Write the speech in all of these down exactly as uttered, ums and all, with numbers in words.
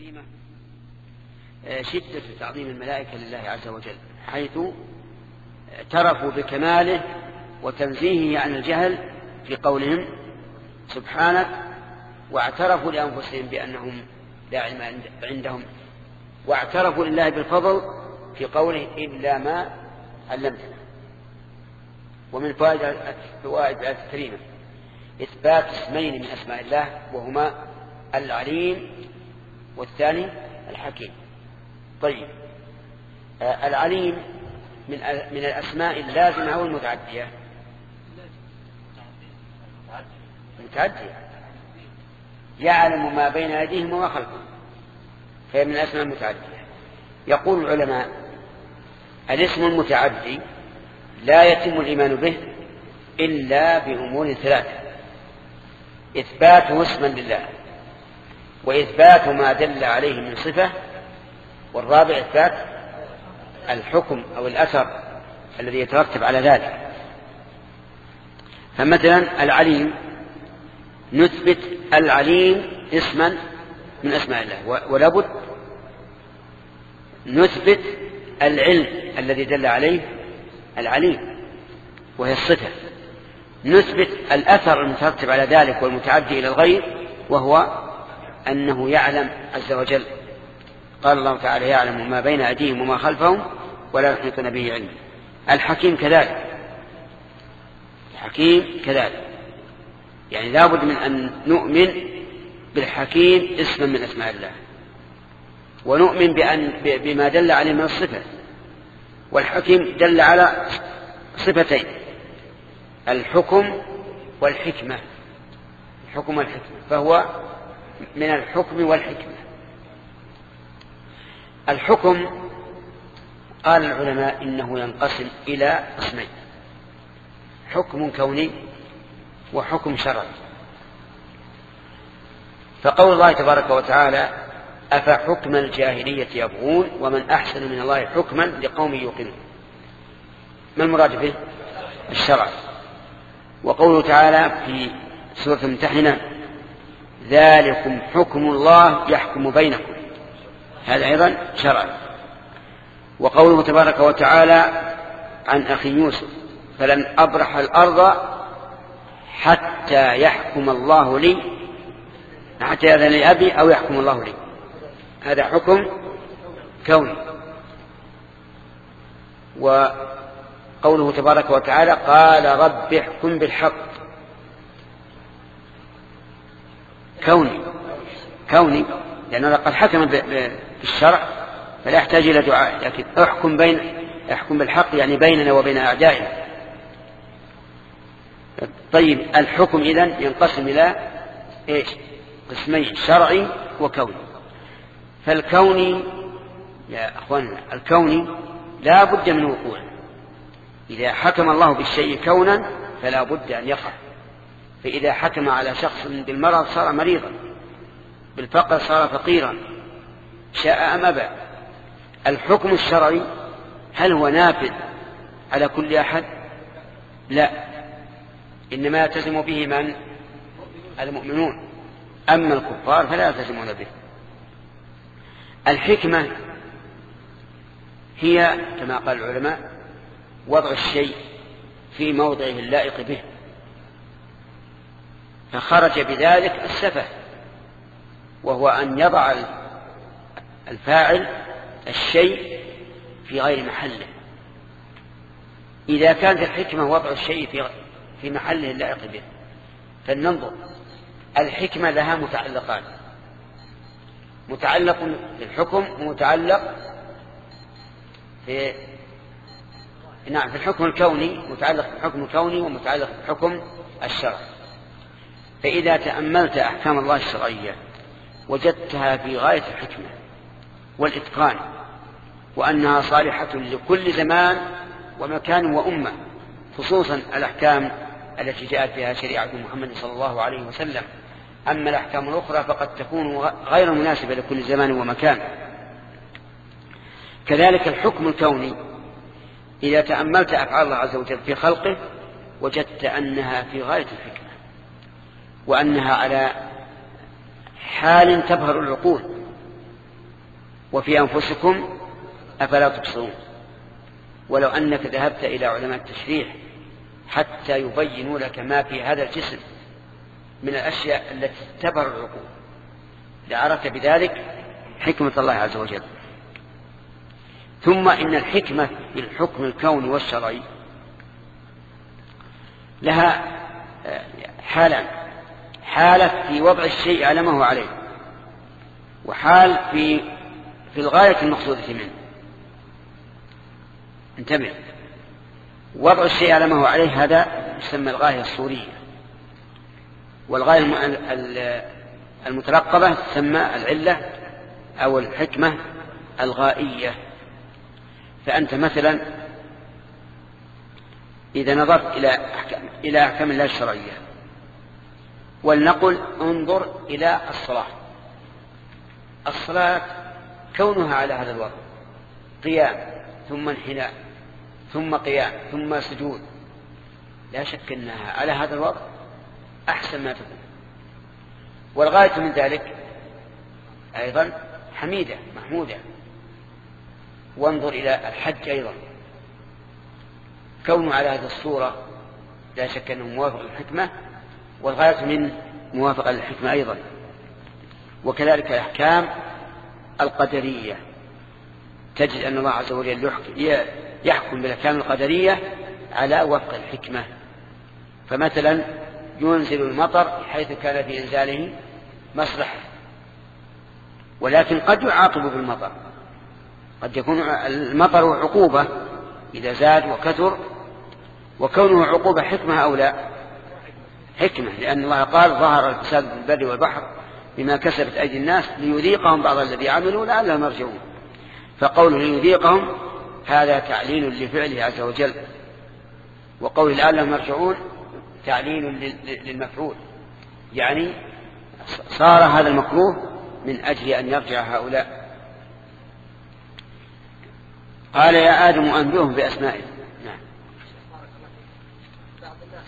الكريمة شدة تعظيم الملائكة لله عز وجل، حيث اعترفوا بكماله وتنزيهه عن الجهل في قولهم سبحانك، واعترفوا لأنفسهم بأنهم لا علم عندهم، واعترفوا لله بالفضل في قوله إلا ما علمتنا. ومن فوائد الآية الكريمة إثبات اسمين من أسماء الله، وهما العليم والثاني الحكيم. طيب، آه العليم من من الأسماء اللازمة أو المتعدية؟ متعدية، يعلم ما بين أيديهم وما خلفهم، فهي من الأسماء المتعدية. يقول العلماء الاسم المتعدي لا يتم الإيمان به إلا بأمور ثلاثة: إثباته اسما لله، وإثبات ما دل عليه من صفة، والرابع إثبات الحكم أو الأثر الذي يترتب على ذلك. فمثلا العليم نثبت العليم اسما من أسماء الله، ولابد نثبت العلم الذي دل عليه العليم وهي الصفة، نثبت الأثر المترتب على ذلك والمتعدي إلى الغير وهو أنه يعلم عز وجل. قال الله تعالى يعلم ما بين أيديهم وما خلفهم ولا يحيطون به علما. الحكيم كذلك، الحكيم كذلك، يعني لابد من أن نؤمن بالحكيم اسما من أسماء الله، ونؤمن بأن بما دل عليه من الصفة. والحكيم دل على صفتين: الحكم والحكمة. الحكم والحكمة، فهو من الحكم والحكمة. الحكم قال العلماء إنه ينقسم إلى قسمين: حكم كوني وحكم شرعي. فقول الله تبارك وتعالى أفحكم الجاهلية يبغون ومن أحسن من الله حكما لقوم يوقنون، ما المراد به؟ الشرع. وقوله تعالى في سورة الممتحنة ذلكم حكم الله يحكم بينكم، هذا أيضا شرع. وقوله تبارك وتعالى عن أخي يوسف فلن أبرح الأرض حتى يحكم الله لي، حتى يأذن لي أبي أو يحكم الله لي، هذا حكم كوني. وقوله تبارك وتعالى قال رب احكم بالحق، كوني كوني لأنه قد حكم بالشرع فلا يحتاج إلى دعاء، لكن احكم بين احكم بالحق يعني بيننا وبين أعدائنا. طيب، الحكم إذن ينقسم إلى إيش؟ قسمين: شرعي وكوني. فالكوني يا أخواننا، الكوني لا بد من وقوع. إذا حكم الله بالشيء كونا فلا بد أن يقع. فإذا حكم على شخص بالمرض صار مريضا، بالفقر صار فقيرا، شاء أم أبى. الحكم الشرعي هل هو نافذ على كل أحد؟ لا، إنما يلتزم به من؟ المؤمنون، أما الكفار فلا يلتزمون به. الحكمة هي كما قال العلماء وضع الشيء في موضعه اللائق به، فخرج بذلك السفه، وهو أن يضع الفاعل الشيء في غير محله. إذا كانت الحكمة وضع الشيء في في محله اللائق به، فلننظر. الحكمة لها متعلقان: متعلق بالحكم ومتعلق في نعم في الحكم الكوني، متعلق بالحكم الكوني ومتعلق بالحكم الشرعي. فإذا تأملت أحكام الله الشرعية وجدتها في غاية الحكمة والإتقان، وأنها صالحة لكل زمان ومكان وأمة، خصوصا الأحكام التي جاءت بها شريعة محمد صلى الله عليه وسلم. أما الأحكام الأخرى فقد تكون غير مناسبة لكل زمان ومكان. كذلك الحكم الكوني، إذا تأملت أفعال الله عز وجل في خلقه وجدت أنها في غاية الحكمة، وأنها على حال تبهر العقول. وفي أنفسكم أفلا تبصرون. ولو أنك ذهبت إلى علماء التشريح حتى يبينوا لك ما في هذا الجسم من الأشياء التي تبهر العقول لعرفت بذلك حكمة الله عز وجل. ثم إن الحكمة في الحكم الكوني والشرعي لها حالان: حالة في وضع الشيء على ما هو عليه، وحال في في الغاية المقصودة منه. انتبه، وضع الشيء على ما هو عليه هذا يسمى الغاية الصورية، والغاية المترقبة تسمى العلة أو الحكمة الغائية. فأنت مثلا إذا نظرت إلى أحكام, إلى أحكام الله الشرعية، ولنقل انظر إلى الصلاة. الصلاة كونها على هذا الوضع، قيام ثم انحناء ثم قيام ثم سجود، لا شك أنها على هذا الوضع أحسن ما تكون. والغاية من ذلك أيضا حميدة محمودة. وانظر إلى الحج أيضا، كونه على هذه الصورة لا شك أنه موافق للحكمة، والغاية من موافقة للحكمة أيضا. وكذلك الأحكام القدرية، تجد أن الله عز وجل يحكم بالأحكام القدرية على وفق الحكمة. فمثلا ينزل المطر حيث كان في إنزاله مصلحة، ولكن قد يعاقب بالمطر، قد يكون المطر عقوبة إذا زاد وكثر، وكونه عقوبة حكمة أو لا؟ حكمة، لأن الله قال ظهر الفساد في البر والبحر بما كسبت أيدي الناس ليذيقهم بعض الذي عملوا لعلهم يرجعون. فقوله ليذيقهم هذا تعليل لفعله عز وجل، وقوله لعلهم يرجعون تعليل للمفعول، يعني صار هذا المكروه من أجل أن يرجع هؤلاء. قال يا آدم أنبئهم بأسمائهم. نعم. بعض الناس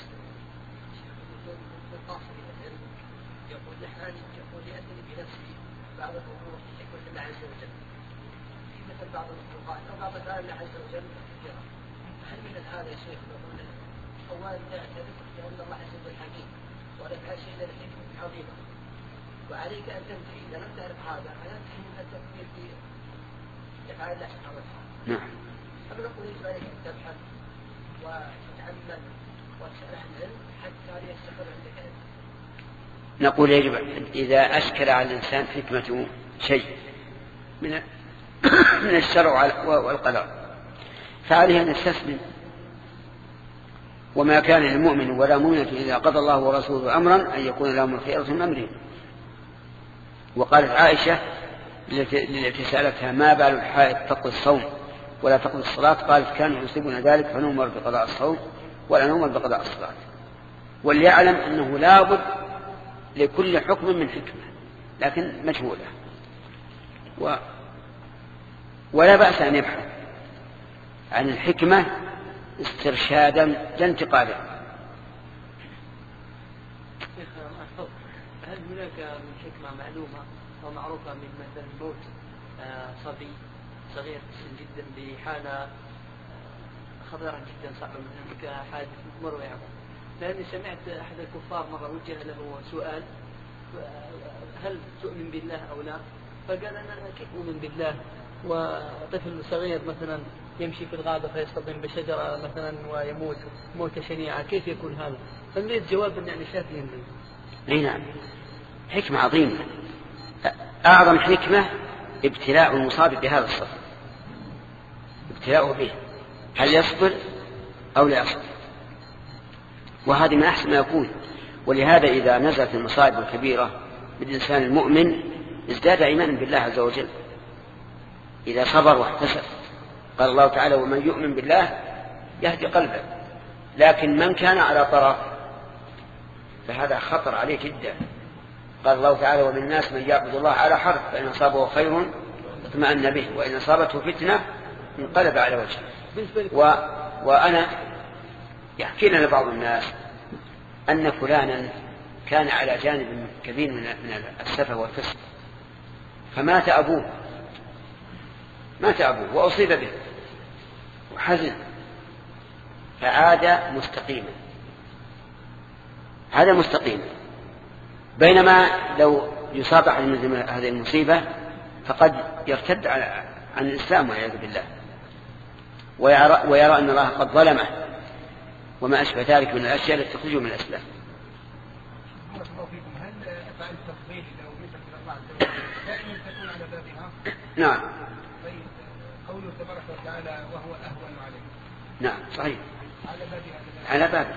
يقول نحن يقول لأنني بنفسي بعض الأمور يكون لله عز وجل، في مثل بعض المخلوقات أو بعض الأفعال الله عز وجل كثيرة. هل من هذا يا شيخ نقول أولا تعترف بأن الله عز وجل حكيم ولا يفعل شيء إلا لحكمة عظيمة، وعليك أن تنتهي إذا لم تعرف هذا فينتهي من التفكير في أفعال الله سبحانه وتعالى. نعم. أما نقول يجب عليك أن تبحث وتتعلم وتسأل أهل العلم حتى يستقر عندك علم. نقول يجب إذا أشكل على الإنسان حكمة شيء من من الشرع والقدر فعليه أن يستسلم، وما كان للمؤمن ولا مؤمنة إذا قضى الله ورسوله أمرا أن يكون لهم الخيرة من أمرهم. وقالت عائشة التي سألتها ما بال الحائض تقضي الصوم ولا تقضي الصلاة، قالت كانوا يصيبون ذلك فنؤمر بقضاء الصوم ولا نؤمر بقضاء الصلاة. وليعلم أنه لا بد لكل حكم من حكمة لكن مجهولة، و... ولا بأس أن يبحث عن الحكمة استرشادا لا انتقادا. هل هناك من حكمة معلومة أو معروفة من مثل موت صبي صغير جدا بحالة خطيرة جدا صعبة مثل كحادث مروع؟ لأني سمعت أحد الكفار مرة وجه له سؤال هل تؤمن بالله أو لا؟ فقال أنا كيف أؤمن بالله وطفل صغير مثلا يمشي في الغابة فيصطدم بشجرة مثلا ويموت موتة شنيعة، كيف يكون هذا؟ فنريد جوابا يعني شافيا لي. أي نعم، حكمة عظيمة. أعظم حكمة ابتلاء المصاب بهذا الصبر، ابتلاءه به هل يصبر أو لا يصبر، وهذه من أحسن ما يكون. ولهذا إذا نزلت المصائب الكبيرة بالإنسان المؤمن ازداد إيمانا بالله عز وجل إذا صبر واحتسب. قال الله تعالى ومن يؤمن بالله يهدي قلبه. لكن من كان على طرف فهذا خطر عليه جدا. قال الله تعالى ومن الناس من يعبد الله على حرف فإن أصابه خير اطمأن به وإن أصابته فتنة انقلب على وجهه. و... وأنا يحكي لنا بعض الناس أن فلانا كان على جانب كبير من السفه والفسق، فمات أبوه مات أبوه وأصيب به وحزن فعاد مستقيما، هذا مستقيما. بينما لو يصاب أحد من هذه المصيبة فقد يرتد عن الإسلام والعياذ بالله ويرى, ويرى أن الله قد ظلمه وما أشبه ذلك من الأشياء التي تخرجه من الإسلام. هل أفعال التفضيل لو مثل الله عز وجل دائما تكون على بابها؟ نعم. طيب قوله تبارك وتعالى وهو أهون عليه. نعم صحيح. على بابها. على بابها.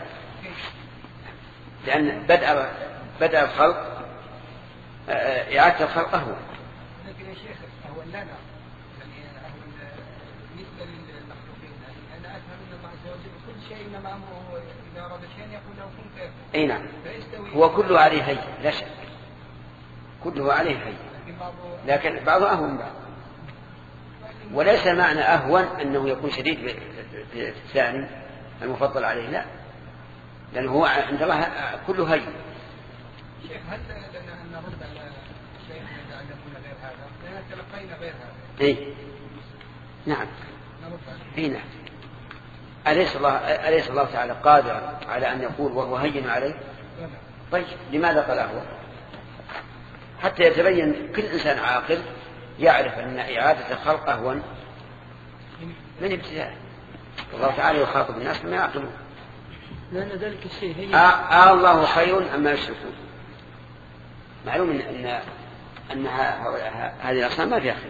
لأن بدأ بدأ الخلق إعادة الخلق أهون. لكن يا شيخ أهون لنا يعني أهون بالنسبة للمخلوقين، يعني أنا أفهم أن الله عز وجل كل شيء إنما أمره إذا أراد شيئا يقول له كن فيكون. أي نعم. هو كله عليه هين لا شك، كله عليه هين، لكن بعضه أهون من بعض. وليس معنى أهون أنه يكون شديد بالثاني المفضل عليه، لا، لأنه هو عند الله كله هين. شيخ هل لنا أن نرد على شيء أن يكون غير هذا؟ لأننا تلقينا غير هذا. إيه نعم. إيه نعم. أليس الله أليس الله تعالى قادرا على أن يقول وهو هين عليه؟ طيب لماذا قال أهون؟ حتى يتبين كل إنسان عاقل يعرف أن إعادة الخلق أهون من ابتداء. الله تعالى يخاطب الناس بما يعقلون. لأن ذلك الشيء هي آه الله خير أما يشركون. معلوم أن أن, أن هذه الأصنام ما فيها خير،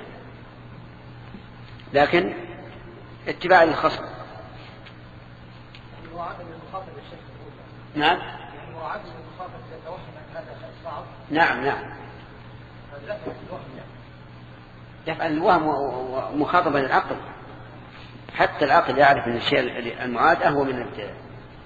لكن اتباع للخصم. نعم نعم نعم يفعل الوهم ومخاطبة العقل، حتى العقل يعرف أن الشيء المعاد أهو من الابتداء.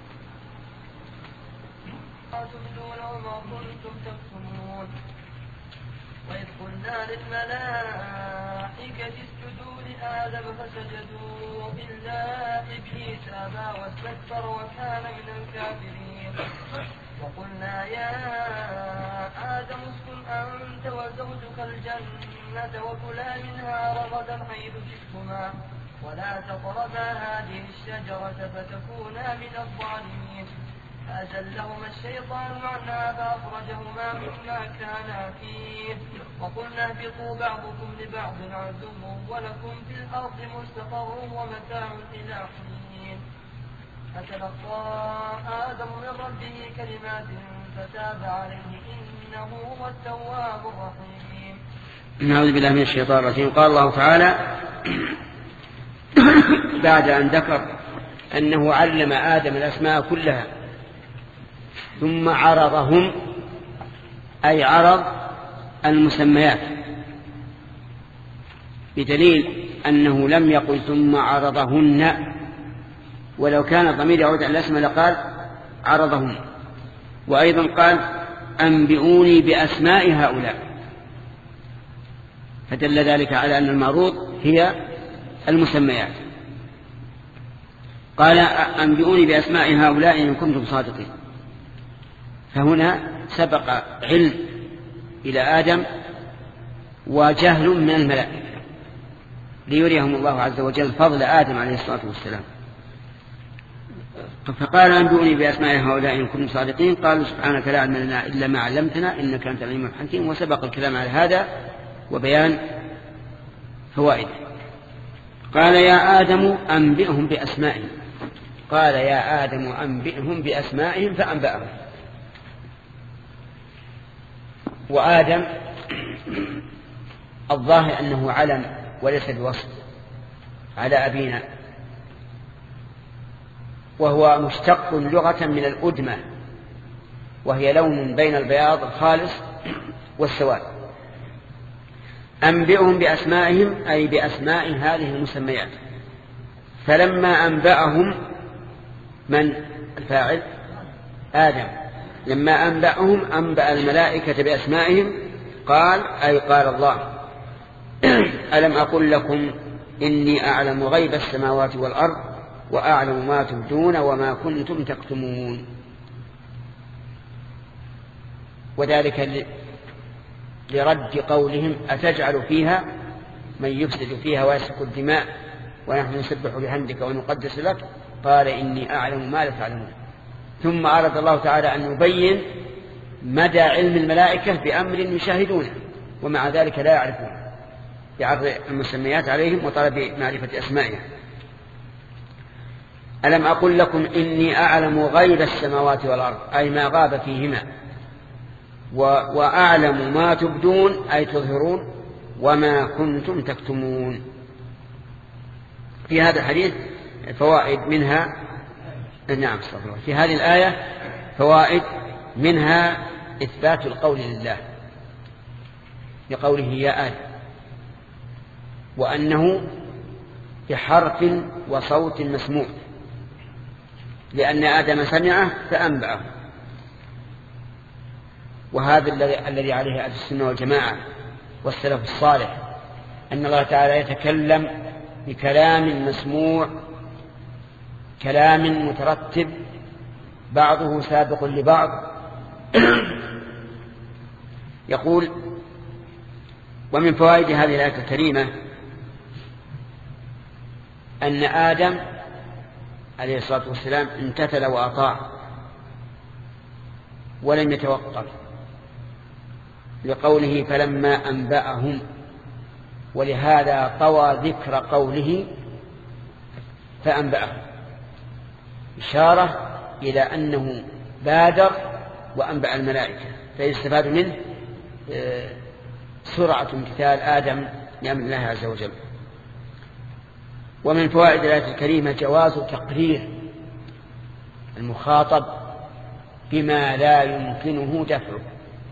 وإذ قلنا للملائكة اسجدوا لآدم فسجدوا إلا إبليس أبى واستكبر وكان من الكافرين. وقلنا يا آدم اسكن أنت وزوجك الجنة وكلا منها رغدا حيث شئتما ولا تقربا هذه الشجرة فتكونا من الظالمين. فأزلهما الشيطان عنها فأخرجهما مما كانا فيه وقلنا اهبطوا بعضكم لبعض عدو ولكم في الأرض مستقر ومتاع إلى حين. فتلقى آدم من ربه كلمات فتاب عليه إنه هو التواب الرحيم. نعوذ بالله من الشيطان الرجيم. قال الله تعالى بعد أن ذكر أنه علم آدم الأسماء كلها ثم عرضهم، أي عرض المسميات، بدليل أنه لم يقل ثم عرضهن، ولو كان الضمير يعود على الاسم لقال عرضهن. وأيضا قال أنبئوني بأسماء هؤلاء، فدل ذلك على أن المعروض هي المسميات. قال أنبئوني بأسماء هؤلاء إن كنتم صادقين. فهنا سبق علم إلى آدم وجهل من الملائكة ليريهم الله عز وجل فضل آدم عليه الصلاة والسلام. فقال أنبئوني بأسماء هؤلاء إن كنتم صادقين. قالوا سبحانك لا علم لنا إلا ما علمتنا إنك أنت العليم الحكيم. وسبق الكلام على هذا وبيان فوائد. قال يا آدم أنبئهم بأسمائهم. قال يا آدم أنبئهم بأسمائهم فأنبأهم. وآدم الظاهر أنه علم وليس بوصف على أبينا، وهو مشتق لغة من الأدمة، وهي لون بين البياض الخالص والسواد. أنبئهم بأسمائهم أي بأسماء هذه المسميات. فلما أنبأهم من الفاعل؟ آدم. لما أنبأهم أنبأ الملائكة بأسمائهم قال أي قال الله ألم أقل لكم إني أعلم غيب السماوات والأرض وأعلم ما تبدون وما كنتم تكتمون. وذلك لرد قولهم أتجعل فيها من يفسد فيها ويسفك الدماء ونحن نسبح بحمدك ونقدس لك قال إني أعلم ما لا تعلمون. ثم أراد الله تعالى أن يبين مدى علم الملائكة بأمر يشاهدونه ومع ذلك لا يعرفون بعرض المسميات عليهم وطلب معرفة أسمائها. ألم أقل لكم إني أعلم غيب السماوات والأرض أي ما غاب فيهما وأعلم ما تبدون أي تظهرون وما كنتم تكتمون. في هذا الحديث فوائد منها نعم صلى الله في هذه الآية فوائد منها إثبات القول لله بقوله يا آدم وأنه بحرف وصوت مسموع لأن آدم سمعه فأنبأه. وهذا الذي عليه أهل السنة والجماعة والسلف الصالح أن الله تعالى يتكلم بكلام مسموع كلام مترتب بعضه سابق لبعض. يقول ومن فوائد هذه الآية الكريمة أن آدم عليه الصلاة والسلام امتثل وأطاع ولم يتوقف لقوله فلما أنبأهم ولهذا طوى ذكر قوله فأنبأهم إشارة إلى أنه بادر وأنبأ الملائكة فيستفاد منه سرعة امتثال آدم لأمر الله عز وجل. ومن فوائد الآية الكريمة جواز تقرير المخاطب بما لا يمكنه دفعه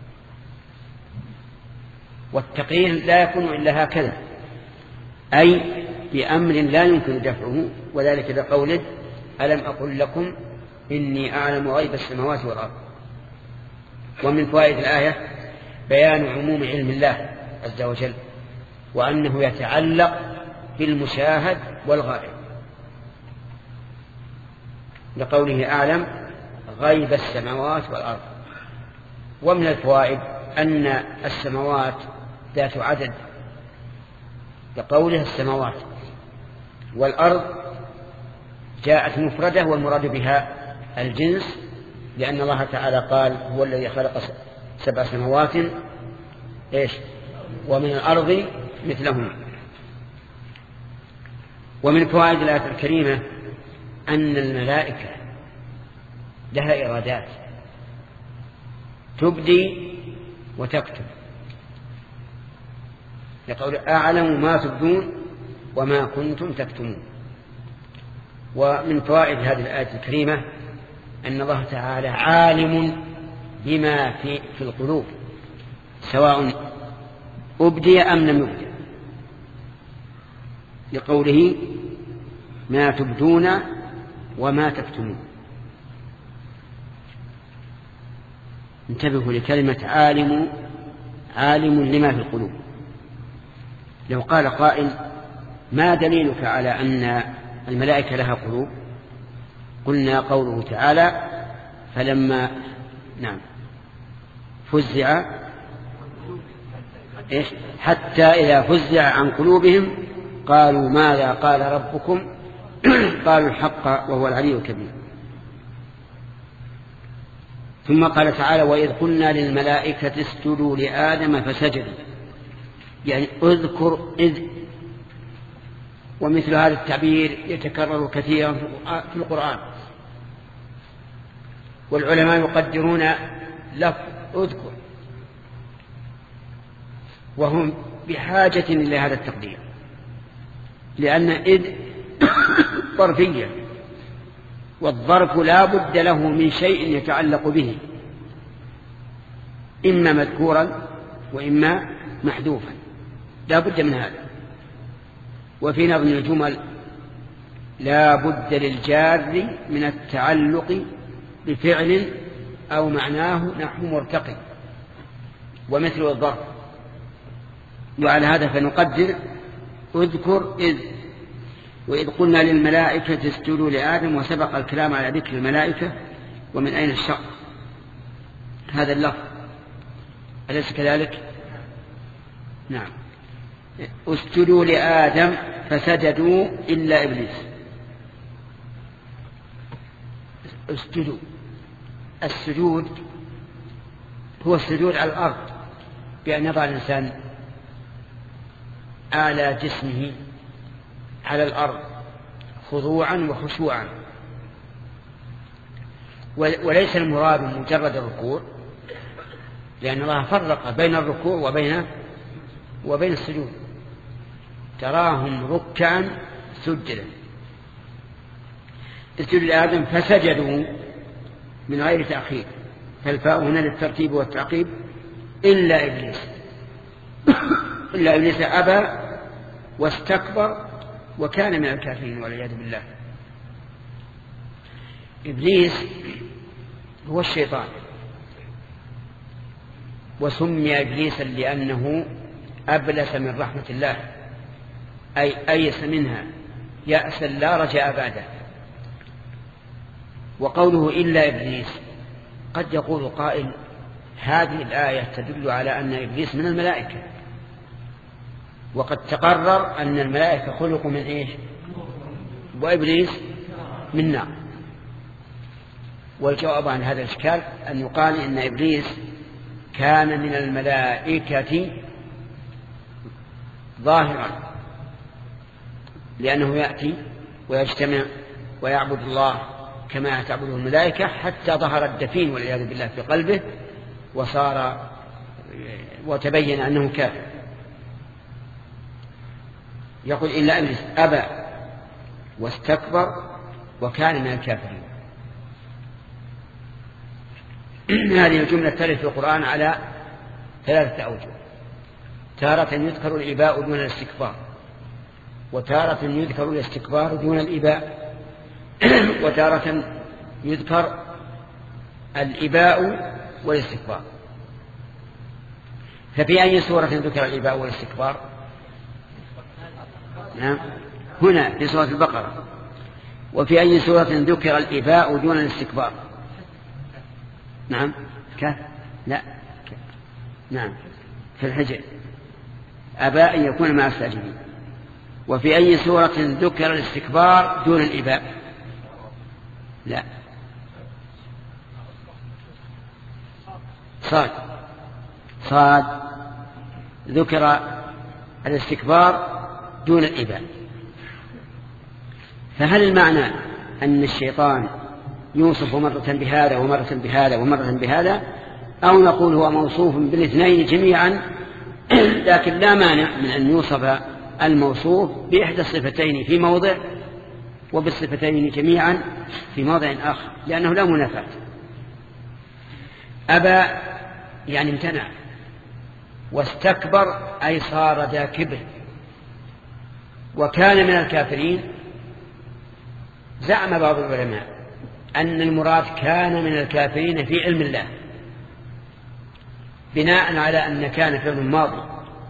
والتقرير لا يكون إلا هكذا أي بأمر لا يمكن دفعه وذلك بقوله ألم أقل لكم إني أعلم غيب السماوات والأرض. ومن فوائد الآية بيان عموم علم الله عز وجل وأنه يتعلق بالمشاهد والغائب لقوله أعلم غيب السماوات والأرض. ومن الفوائد أن السماوات ذات عدد لقوله السماوات والأرض جاءت مفردة والمراد بها الجنس لأن الله تعالى قال هو الذي خلق سبع سماوات إيش ومن الأرض مثلهم. ومن فوائد الآية الكريمة أن الملائكة لها إرادات تبدي وتكتب يقول أعلم ما تبدون وما كنتم تكتمون. ومن فوائد هذه الآية الكريمة أن الله تعالى عالم بما في, في القلوب سواء أبدي أم لم يبدي لقوله ما تبدون وما تكتمون. انتبهوا لكلمة عالم عالم لما في القلوب. لو قال قائل ما دليلك على أن الملائكة لها قلوب قلنا قوله تعالى فلما نعم فزع إيش حتى إذا فزع عن قلوبهم قالوا ماذا قال ربكم قالوا الحق وهو العلي الكبير. ثم قال تعالى وإذ قلنا للملائكة اسجدوا لآدم فسجدوا يعني اذكر إذ. ومثل هذا التعبير يتكرر كثيرا في القرآن والعلماء يقدرون لفظ اذكر وهم بحاجة إلى هذا التقدير لأن إذ ظرفية والظرف لا بد له من شيء يتعلق به إما مذكورا وإما محذوفا لا بد من هذا. وفي نظم الجمل لا بد للجار من التعلق بفعل أو معناه نحو مرتقي ومثل الظرف. وعلى هذا فنقدر اذكر إذ وإذ قلنا للملائكة اسجدوا لآدم وسبق الكلام على ذكر الملائكة ومن أين الشق هذا اللفظ أليس كذلك؟ نعم. اسجدوا لآدم فسجدوا إلا إبليس. اسجدوا، السجود هو السجود على الأرض بأن يضع الإنسان أعلى جسمه على الأرض خضوعا وخشوعا، وليس المراد مجرد الركوع، لأن الله فرق بين الركوع وبين وبين السجود، تراهم ركعا سجدا. اسجدوا لآدم فسجدوا من غير تأخير، فالفاء هنا للترتيب والتعقيب، إلا إبليس. إلا إبليس أبى واستكبر وكان من الكافرين والعياذ بالله. إبليس هو الشيطان، وسمي إبليسا لأنه أبلس من رحمة الله، أي أيس منها يأسا لا رجاء بعده. وقوله إلا إبليس، قد يقول قائل هذه الآية تدل على أن إبليس من الملائكة، وقد تقرر أن الملائكة خلقوا من إيش؟ وإبليس من نار. والجواب عن هذا الإشكال أن يقال إن إبليس كان من الملائكة ظاهرا، لأنه يأتي ويجتمع ويعبد الله كما تعبده الملائكة، حتى ظهر الدفين والعياذ بالله في قلبه وصار وتبين أنه كافر. يقول إلا إبليس أبى واستكبر وكان من الكافرين. هذه الجملة ترد في القرآن على ثلاثة أوجه: تارة يذكر الإباء دون الاستكبار، وتارة يذكر الاستكبار دون الإباء، وتارة يذكر الإباء والاستكبار. ففي أي سورة ذكر الإباء والاستكبار؟ نعم، هنا في سورة البقرة. وفي أي سورة ذكر الإباء دون الاستكبار؟ نعم، كيف؟ لا كيف؟ نعم، في الحجر، أبى أن يكون مع الساجدين. وفي أي سورة ذكر الاستكبار دون الإباء؟ لا، صاد صاد ذكر الاستكبار دون الإباء. فهل المعنى أن الشيطان يوصف مرة بهذا ومرة بهذا ومرة بهذا، أو نقول هو موصوف بالاثنين جميعا لكن لا مانع من أن يوصف الموصوف بإحدى الصفتين في موضع وبالصفتين جميعا في موضع آخر، لأنه لا منافاة. أبى يعني امتنع، واستكبر أي صار ذا كبر، وكان من الكافرين. زعم بعض العلماء أن المراد كان من الكافرين في علم الله، بناء على أن كان فعل ماضي،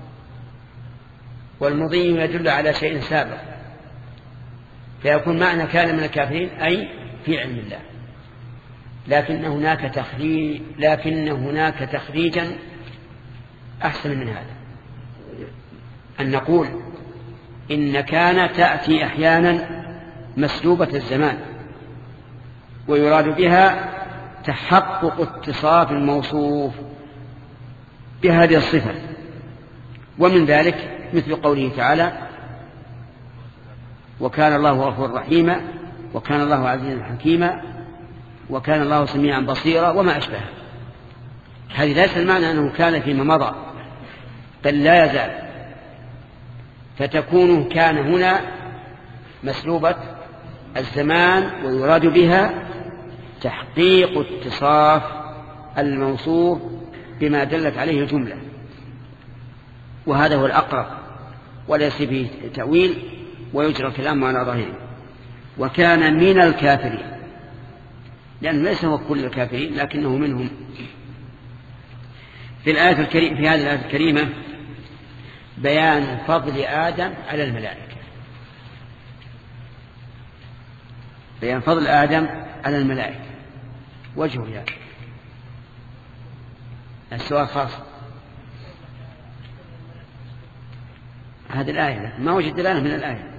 والمضي يدل على شيء سابق، فيكون معنى كان من الكافرين أي في علم الله. لكن هناك تخريج لكن هناك تخريجا أحسن من هذا، أن نقول إن كان تأتي أحيانا مسلوبة الزمان، ويراد بها تحقق اتصاف الموصوف بهذه الصفة. ومن ذلك مثل قوله تعالى: وكان الله غفورا رحيما، وكان الله عزيزا حكيما، وكان الله سميعا بصيرا، وما أشبه. هذه ليس المعنى أنه كان فيما مضى، بل لا يزال، فتكون كان هنا مسلوبة الزمان، ويراد بها تحقيق اتصاف الموصوف بما دلت عليه الجملة، وهذا هو الأقرب وليس فيه تأويل، ويجرى الكلام على ظاهره. وكان من الكافرين، لأنه ليس هو كل الكافرين لكنه منهم. في الآية الكريمة في هذه الآية الكريمة بيان فضل آدم على الملائكة، بيان فضل آدم على الملائكة. وجهه يعني السؤال خاص. هذه الآية ما وجد دلالة من الآية،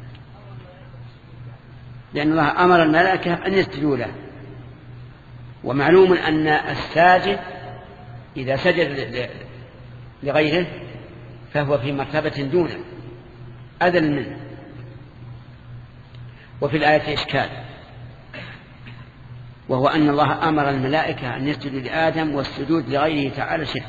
لأن الله أمر الملائكة أن يسجدوا له، ومعلوم أن الساجد إذا سجد لغيره فهو في مرتبة دونه أذل منه. وفي الآية إشكال، وهو أن الله أمر الملائكة أن يسجدوا لآدم والسجود لغيره تعالى شرك،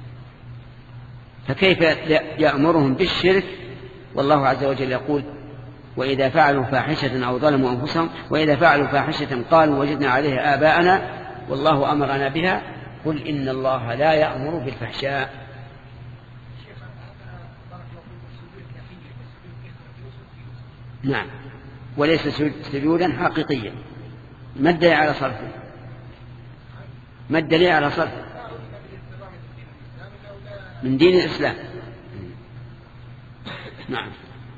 فكيف يأمرهم بالشرك والله عز وجل يقول وإذا فعلوا فاحشة أو ظلموا أنفسهم وإذا فعلوا فاحشة قالوا وجدنا عليها آباءنا والله أمرنا بها قل إن الله لا يأمر بالفحشاء. نعم، وليس سجودا حقيقيا. ما الدليل على صرفه؟ ما الدليل على صرفه؟ من دين الإسلام. نعم.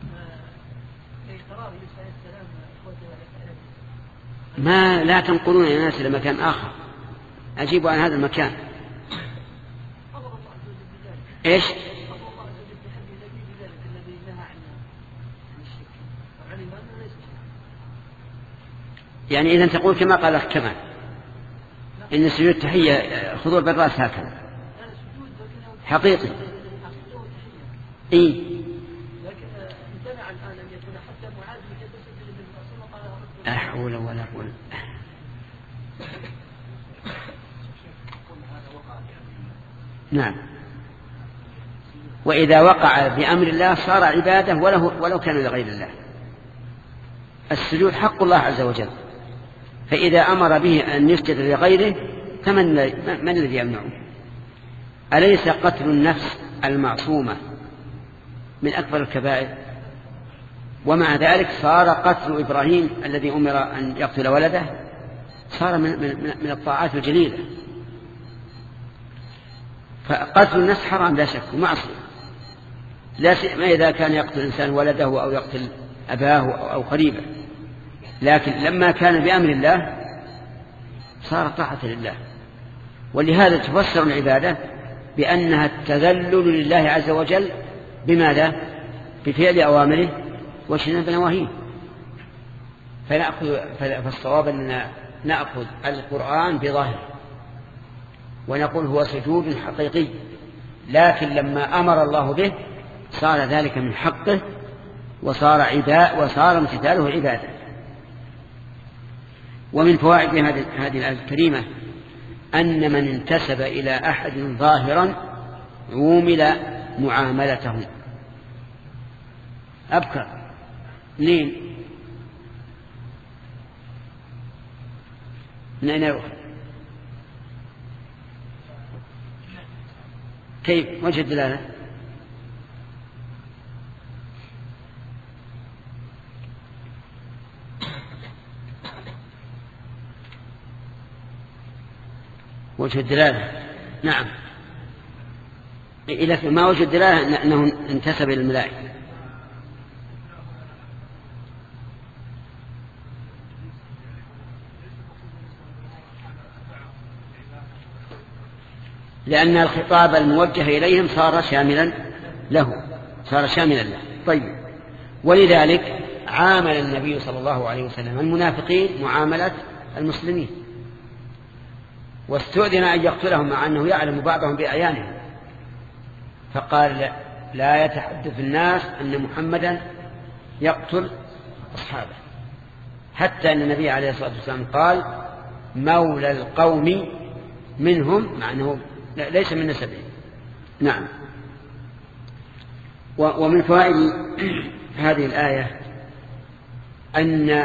ما لا تنقلون الناس إلى مكان آخر، أجيبوا عن هذا المكان. إيش؟ يعني إذا تقول كما قال لك كمان إن السجود تحية خضوع بالرأس هكذا حقيقي. إيه؟ لا حول ولا قوة. نعم، وإذا وقع بأمر الله صار عبادة ولو, ولو كان لغير الله. السجود حق الله عز وجل، فإذا أمر به أن يسجد لغيره فمن من الذي يمنعه؟ أليس قتل النفس المعصومة من أكبر الكبائر؟ ومع ذلك صار قتل إبراهيم الذي أمر أن يقتل ولده صار من, من, من الطاعات الجليلة. فقتل النفس حرام لا شك ومعصية، لا سيما إذا كان يقتل الإنسان ولده أو يقتل أباه أو قريبه، لكن لما كان بأمر الله صار طاعة لله. ولهذا تفسر العبادة بأنها التذلل لله عز وجل بماذا؟ بفعل أوامره واجتناب نواهيه. فنأخذ فالصواب أننا نأخذ القرآن بظاهره ونقول هو سجود حقيقي، لكن لما أمر الله به صار ذلك من حقه وصار عباء وصار امتثاله عبادة. ومن فوائد هذه الآية الكريمة أن من انتسب إلى أحد ظاهرا عومل معاملته. أبكر منين؟ من أين يروح؟ كيف وجه الدلالة؟ وجه الدلالة نعم، إذا ما وجه الدلالة أنه انتسب إلى الملائكة. لأن الخطاب الموجه إليهم صار شاملا له صار شاملا له. طيب، ولذلك عامل النبي صلى الله عليه وسلم المنافقين معاملة المسلمين، واستؤذن أن يقتلهم مع أنه يعلم بعضهم بأعيانهم، فقال لا يتحدث الناس أن محمدا يقتل أصحابه، حتى أن النبي عليه الصلاة والسلام قال مولى القوم منهم، مع أنه ليس من نسبه. نعم. ومن فوائد هذه الآية أن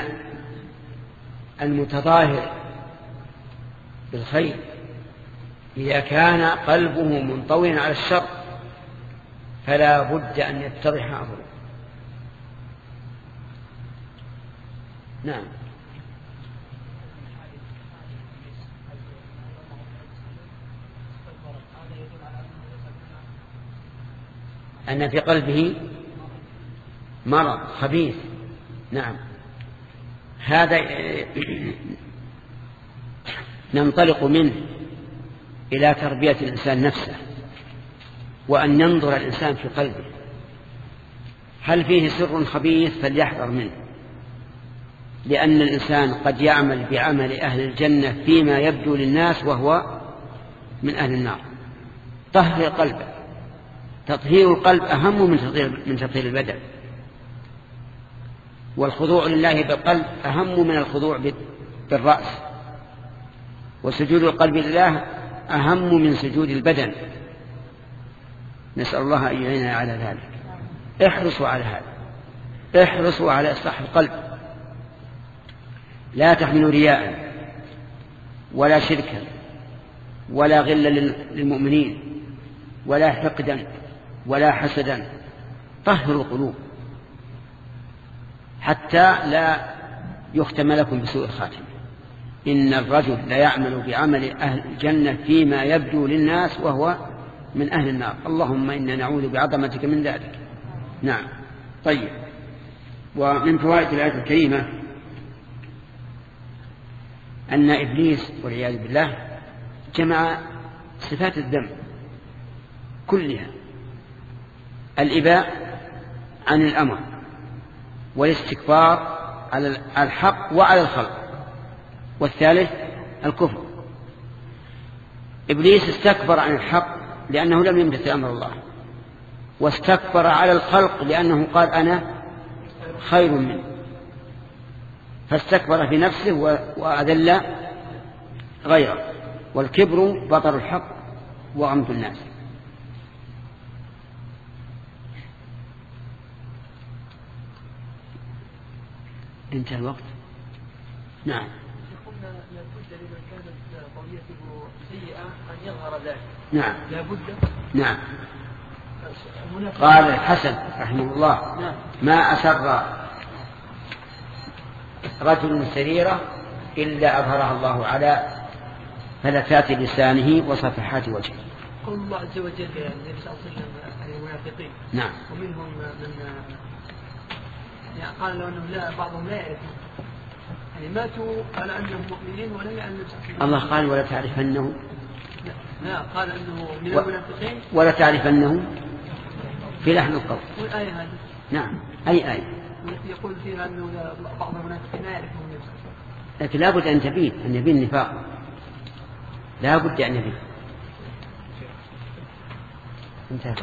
المتظاهر بالخير إذا كان قلبه منطويا على الشر فلا بد أن يتضح أمره. نعم. أن في قلبه مرض خبيث. نعم، هذا ننطلق منه إلى تربية الإنسان نفسه، وأن ينظر الإنسان في قلبه، هل فيه سر خبيث فليحذر منه، لأن الإنسان قد يعمل بعمل أهل الجنة فيما يبدو للناس وهو من أهل النار. طهر قلبه، تطهير القلب أهم من تطهير من تطهير البدن، والخضوع لله بالقلب أهم من الخضوع بالرأس، وسجود القلب لله أهم من سجود البدن. نسأل الله أن يعيننا على ذلك. احرصوا على هذا، احرصوا على إصلاح القلب، لا تحملوا رياء ولا شركا ولا غلا للمؤمنين ولا حقدا ولا حسدا. طهروا القلوب حتى لا يختم لكم بسوء الخاتمة. إن الرجل لا يعمل بعمل أهل الجنة فيما يبدو للناس وهو من أهل النار. اللهم إنا نعوذ بعظمتك من ذلك. نعم. طيب، ومن فوائد الآية الكريمة أن إبليس والعياذ بالله جمع صفات الذنب كلها: الإباء عن الأمر، والاستكبار على الحق وعلى الخلق، والثالث الكفر. إبليس استكبر عن الحق لأنه لم يمتثل أمر الله، واستكبر على الخلق لأنه قال أنا خير منه، فاستكبر في نفسه وأذل غيره. والكبر بطر الحق وغمط الناس. انتهى الوقت. نعم. قلنا لابد لمن كانت طبيعته سيئة أن يظهر ذلك. نعم. لابد. نعم. قال الحسن رحمه الله: نعم. ما أسر رجل سريرة إلا أظهرها الله على فلتات لسانه وصفحات وجهه. قول الله عز وجل النبي صلى الله عليه وسلم عن المنافقين. نعم. ومنهم من يعني قال له أنه لا بعضهم لا يعرف، يعني ماتوا على أنهم مؤمنين ولم يعلم. الله قال: ولا تعرفنه. لا، قال أنه من المنافقين ولا تعرفنه في لحن القول. والآية هذه. نعم. أي آية؟ يقول فيها أنه بعض المنافقين لا يعرفون. لكن لا بد أن تبين أن يبين النفاق، لا بد أن يبين. انتهى.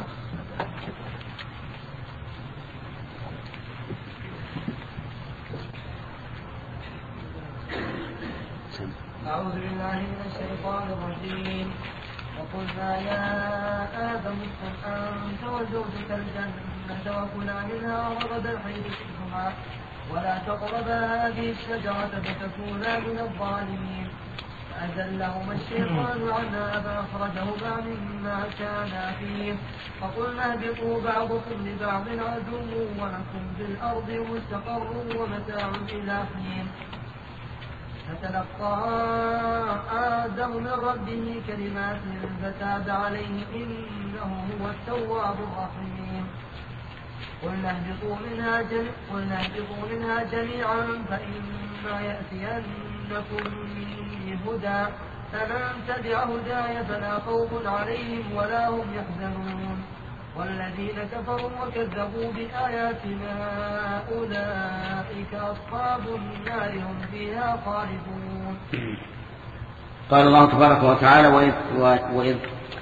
أعوذ بالله من الشيطان الرجيم. وقلنا يا آدم اسكن أنت وزوجك الجنة وكلا منها رغدا حيث شئتما ولا تقربا هذه الشجرة فتكونا من الظالمين. فأزلهما الشيطان عنها فأخرجهما مما كانا فيه فقلنا اهبطوا بعضكم لبعض عدو ولكم في الأرض مستقر ومتاع إلى حين. فتلقى آدم من ربه كلمات فتاب عليه إنه هو التواب الرحيم. قلنا اهبطوا منها جميعا قلنا اهبطوا منها جميعا فإما يأتينكم مني هدى فمن تبع هداي فلا خوف عليهم ولا هم يحزنون. والذين كفروا وكذبوا بآياتنا أولئك أصحاب النار هم فيها خالدون. قال الله تبارك وتعالى: وإذ, وإذ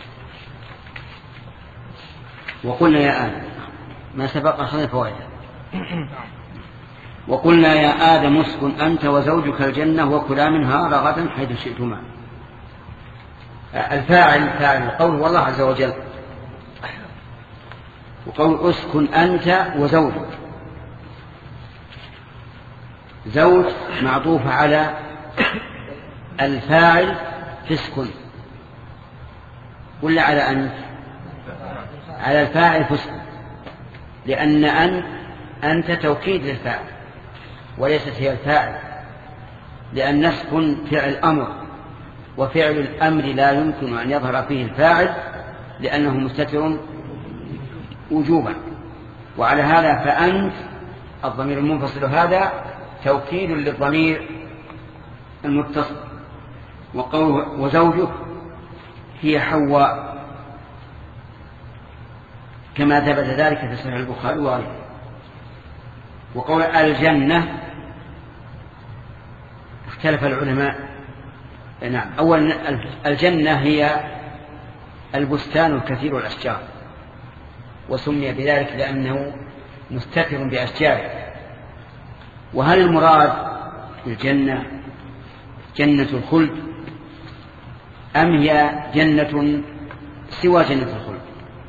وقلنا يا آدم، ما سبق أخذ فوائده. وقلنا يا آدم اسكن أنت وزوجك الجنة وكلا منها رغدا حيث شئتما. الفاعل فاعل القول والله عز وجل، وقول اسكن أنت وزوجك. زوج معطوف على الفاعل فسكن، ولا على أنت؟ على الفاعل فسكن، لأن أنت أنت توكيد للفاعل وليست هي الفاعل، لأن نسكن فعل أمر، وفعل الأمر لا يمكن أن يظهر فيه الفاعل لأنه مستتر وجوبا. وعلى هذا فأنت الضمير المنفصل هذا توكيد للضمير المتصل. وقوله وزوجك هي حواء كما ثبت ذلك في صحيح البخاري وغيره. وقول الجنة اختلف العلماء. نعم، أولا الجنة هي البستان الكثير الأشجار، وسمي بذلك لأنه مستتر بأشجاره. وهل المراد الجنة جنة الخلد أم هي جنة سوى جنة الخلد؟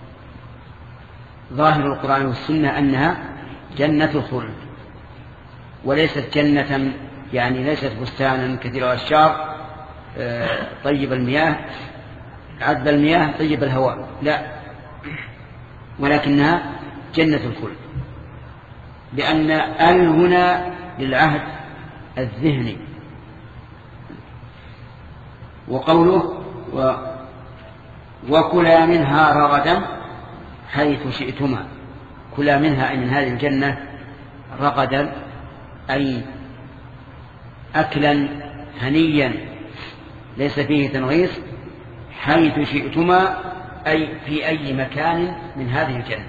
ظاهر القرآن والسنة أنها جنة الخلد، وليست جنة يعني ليست بستانا كثير الأشجار طيب المياه عذب المياه طيب الهواء، لا، ولكنها جنة الخلد، لأن ال هنا للعهد الذهني. وقوله و وكلا منها رغدا حيث شئتما، كلا منها أي من هذه الجنة رغدا أي أكلا هنيا ليس فيه تنغيص، حيث شئتما أي في أي مكان من هذه الجنة.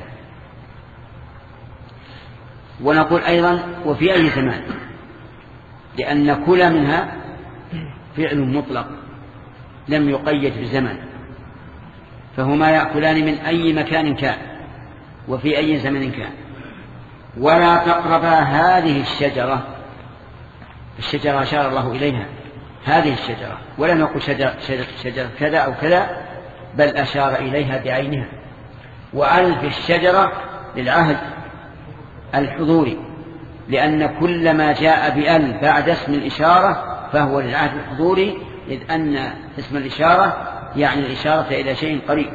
ونقول أيضا وفي أي زمان، لأن كلا منها فعل مطلق لم يقيد بزمن، فهما يأكلان من أي مكان كان وفي أي زمن كان. ولا تقربا هذه الشجرة، الشجرة أشار الله إليها هذه الشجرة، ولم يقل شجرة, شجرة, شجرة كذا أو كذا، بل أشار إليها بعينها. وألف الشجرة للعهد الحضوري، لأن كل ما جاء بأل بعد اسم الإشارة فهو للعهد الحضوري، إذ أن اسم الإشارة يعني الإشارة إلى شيء قريب.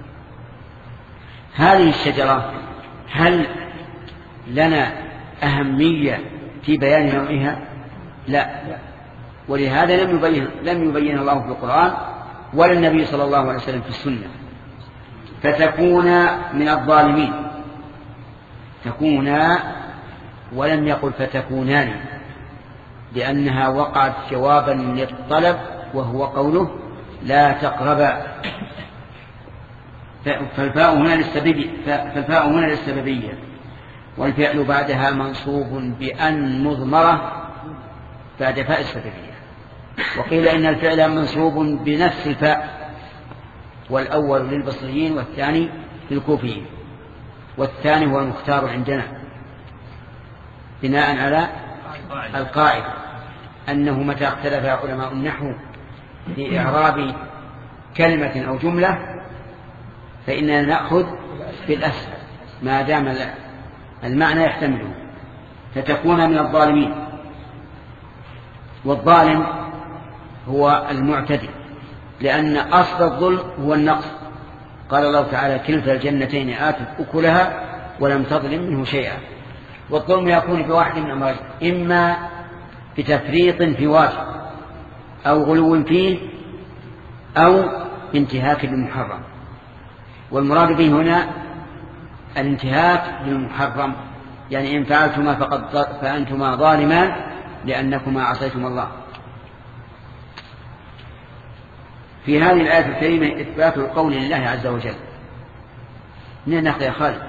هذه الشجرة هل لنا أهمية في بيان نوعها؟ لا، ولهذا لم يبين, لم يبين الله في القرآن ولا النبي صلى الله عليه وسلم في السنة. فتكون من الظالمين، تكونا ولم يقل فتكونان، لأنها وقعت جوابا للطلب وهو قوله لا تقربا. فالفاء هنا للسببية، فالفاء هنا للسببية، والفعل بعدها منصوب بأن مضمرة بعد فاء السببية. وقيل إن الفعل منصوب بنفس الفاء، والأول للبصريين والثاني للكوفيين، والثاني هو المختار عندنا بناء على القاعدة أنه متى اختلف علماء النحو في إعراب كلمة أو جملة فإننا نأخذ بالأسهل ما دام المعنى يحتمله. فتكون من الظالمين، والظالم هو المعتدي، لأن أصل الظلم هو النقص. قال الله تعالى كلتا الجنتين آتت أكلها ولم تظلم منه شيئا. والظلم يكون بواحد من أمرين، إما بتفريط في واجب أو غلو فيه أو انتهاك للمحرم. والمراد به هنا الانتهاك للمحرم، يعني إن فعلتما فقد فأنتما ظالمان لأنكما عصيتم الله. في هذه الآية الكريمة إثبات القول لله عز وجل. من ناخذ يا خالد؟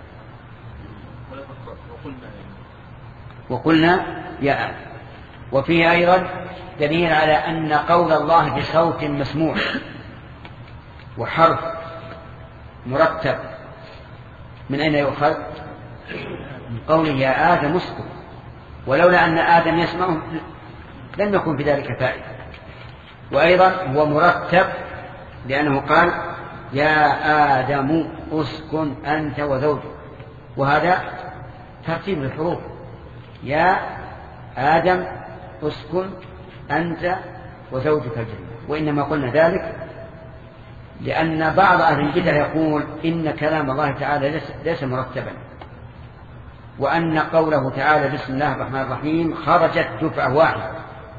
وقلنا يا آل. وفيه أيضا دليل على أن قول الله بصوت مسموع وحرف مرتب. من أين يؤخذ؟ من قوله يا آدم اسكت، ولولا أن آدم يسمعه لم يكن في ذلك فائدة. وأيضا هو مرتب لأنه قال يا آدم اسكن أنت وزوجك، وهذا ترتيب الحروف. يا آدم اسكن أنت وزوجك الجنة. وإنما قلنا ذلك لأن بعض أهل البدع يقول إن كلام الله تعالى ليس مرتبا، وأن قوله تعالى بسم الله الرحمن الرحيم خرجت دفعة واحدة،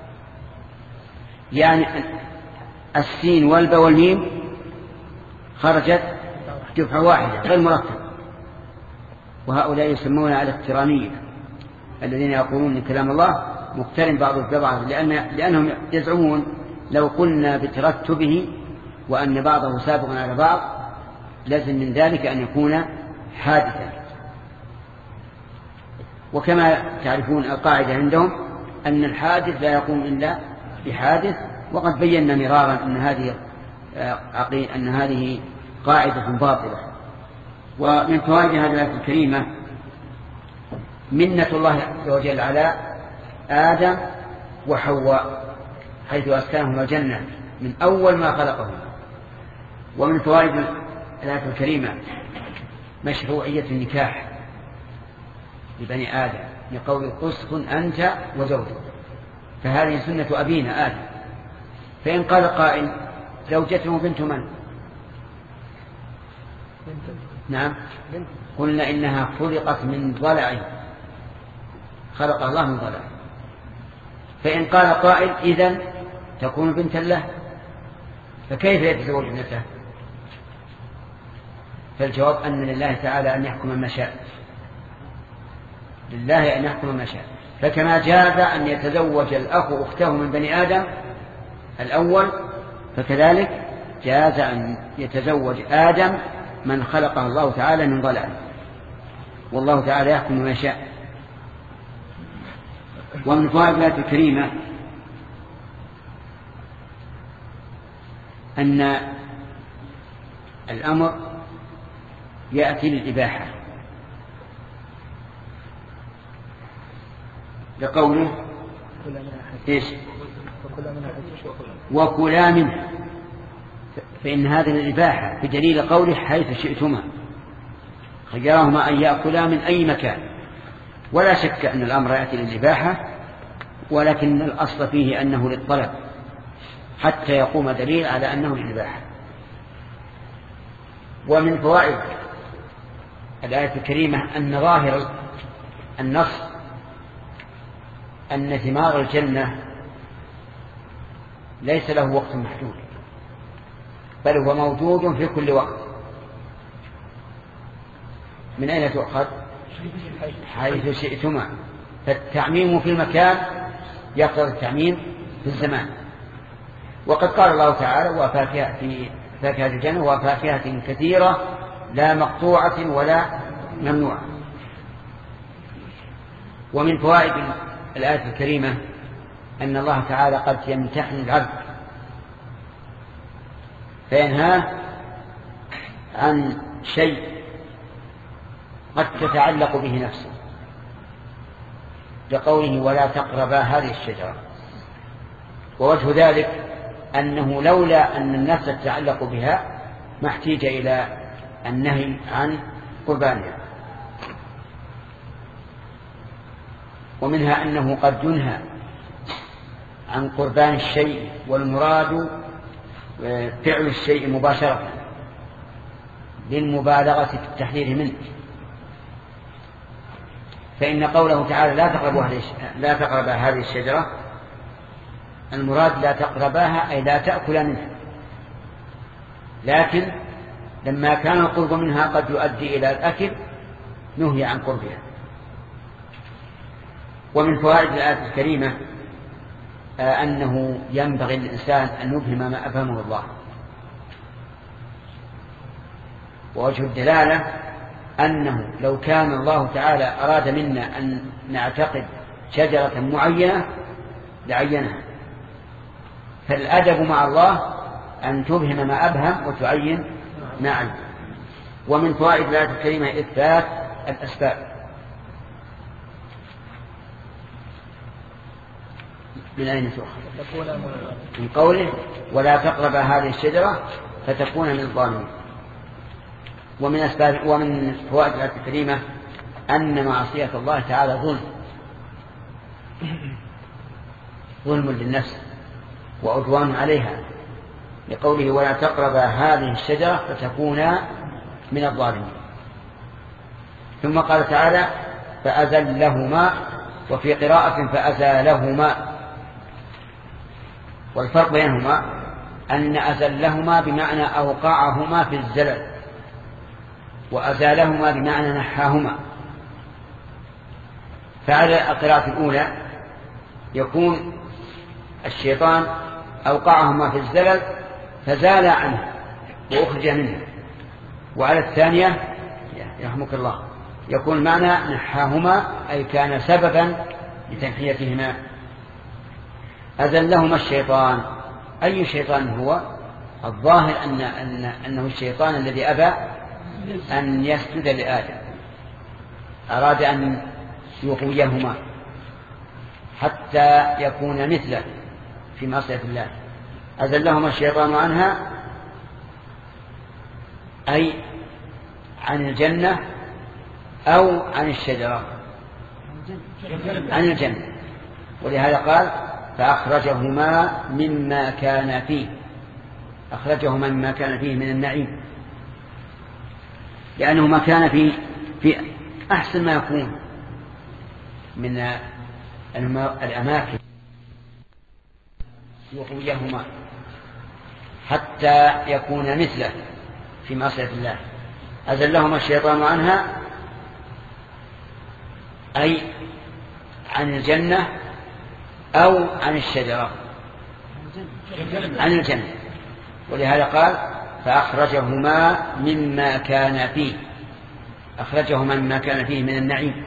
يعني السين والباء والميم خرجت دفعة واحدة غير مرتب. وهؤلاء يسمون على الترانية الذين يقولون إن كلام الله مقترن بعضه ببعض، لأن لأنهم يزعمون لو قلنا بترتبه وأن بعضه سابق على بعض لازم من ذلك أن يكون حادثا. وكما تعرفون القاعدة عندهم أن الحادث لا يقوم إلا بحادث، وقد بينا مرارا أن هذه أن هذه قاعدة باطلة. ومن فوائد هذه الآية الكريمة منة الله عز وجل على آدم وحواء حيث أسكنهم الجنة من أول ما خلقهم. ومن فوائد الآية الكريمة مشروعية النكاح لبني آدم لقول اسكن أنت وزوجك، فهذه سنة أبينا آدم. فإن قال قائل زوجته بنت من؟ نعم، قلنا إنها خلقت من ضلع، خلق الله من ضلع. فإن قال قائل إذن تكون بنتا له، فكيف يتزوج ابنته؟ فالجواب أن لله تعالى أن يحكم ما شاء، لله أن يحكم ما شاء. فكما جاز أن يتزوج الأخ أخته من بني آدم الأول، فكذلك جاز أن يتزوج آدم من خلقه الله تعالى من ضلع، والله تعالى يحكم ما شاء. ومن فوائد الآية الكريمة أن الأمر يأتي للإباحة لقوله إيش؟ وكلا منها، فإن هذا للإباحة بدليل قوله حيث شئتما، خيرهما أن يأكلا من أي مكان. ولا شك أن الأمر يأتي للإباحة، ولكن الأصل فيه أنه للطلب حتى يقوم دليل على أنه للإباحة. ومن فوائد الآية الكريمة أن ظاهر النص أن ثمار الجنة ليس له وقت محدود، بل هو موجود في كل وقت. من أين تؤخذ؟ حيث شئتما، فالتعميم في المكان يقتضي التعميم في الزمان. وقد قال الله تعالى وفاكهة في فاكهة الجنة وفاكهة كثيرة لا مقطوعة ولا ممنوعة. ومن فوائد الآية الكريمة أن الله تعالى قد يمتحن العبد فينهاه عن شيء قد تتعلق به نفسه، لقوله ولا تقربا هذه الشجرة. ووجه ذلك أنه لولا أن النفس تتعلق بها ما احتيج إلى النهي عن قربانها. ومنها أنه قد ينهى عن قربان الشيء والمراد فعل الشيء مباشرة للمبالغة في التحذير منه. فإن قوله تعالى لا تقربوا لا تقربا هذه الشجرة، المراد لا تقرباها أي لا تأكل منها، لكن لما كان القرب منها قد يؤدي إلى الأكل نهي عن قربها. ومن فوائد الآية الكريمة أنه ينبغي للإنسان أن يفهم ما أفهمه الله. ووجه الدلالة أنه لو كان الله تعالى أراد منا أن نعتقد شجرة معينة لعينها، فالأدب مع الله أن تفهم ما أبهم وتعين ما علم. ومن فوائد الآية الكريمة إثبات الأسباب. من أين تؤخذ؟ من قوله ولا تقرب هذه الشجرة فتكون من الظالمين. ومن أسباب ومن فوائد الآية الكريمة أن معصية الله تعالى ظلم ظلم للنفس وعدوان عليها، لقوله ولا تقرب هذه الشجرة فتكونا من الظالمين. ثم قال تعالى فأزلهما، وفي قراءة فأزالهما. والفرق بينهما أن أزلهما بمعنى أوقعهما في الزلل، وأزالهما بمعنى نحاهما. فعلى القراءة الأولى يكون الشيطان أوقعهما في الزلل فزال عنه وأخرج منه، وعلى الثانية يرحمك الله يكون معنى نحاهما أي كان سببا لتنحيتهما. أزلهما الشيطان. أي شيطان هو؟ الظاهر أن أن أنه الشيطان الذي أبى أن يسجد لآدم، أراد أن يغويهما حتى يكون مثله في معصية الله. أزلهما الشيطان عنها أي عن الجنة أو عن الشجرة، عن الجنة، ولهذا قال فأخرجهما مما كان فيه، أخرجهما مما كان فيه من النعيم، لأنه ما كان في في أحسن ما يكون من الأماكن يغويهما حتى يكون مثله في معصية الله. أزلهما الشيطان عنها أي عن الجنة أو عن الشجرة، عن الجنة، ولهذا قال فأخرجهما مما كان فيه، أخرجهما مما كان فيه من النعيم،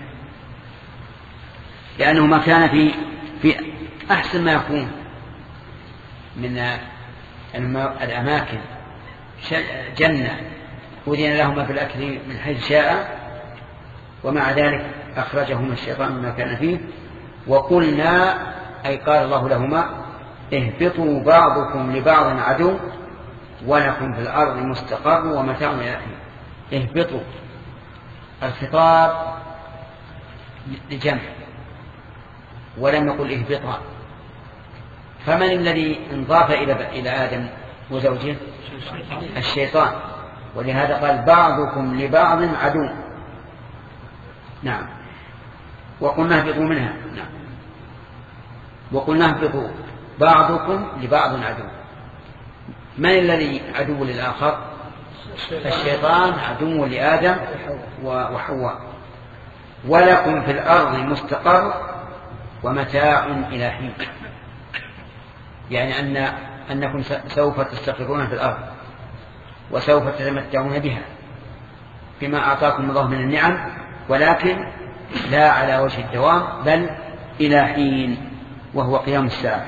لأنه ما كان في في أحسن ما يكون من الأماكن، جنة أذن لهما في الأكل من حيث شاء، ومع ذلك أخرجهما الشيطان مما كان فيه. وقلنا أي قال الله لهما اهبطوا بعضكم لبعض عدو ولكم في الأرض مستقر ومتاع إلى حين. اهبطوا، الخطاب لجمع ولم يقل اهبطا. فمن الذي انضاف إلى إلى آدم وزوجه؟ الشيطان، ولهذا قال بعضكم لبعض عدو. نعم. وقلنا اهبطوا منها. نعم. وقلنا اهبطوا بعضكم لبعض عدو. من الذي عدو للآخر؟ الشيطان عدو لآدم وحواء. ولكم في الأرض مستقر ومتاع إلى حين، يعني أن أنكم سوف تستقرون في الأرض وسوف تتمتعون بها بما أعطاكم الله من النعم، ولكن لا على وجه الدوام بل إلى حين وهو قيام الساعة.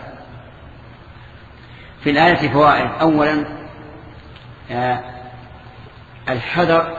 في الآية فوائد. أولا الحذر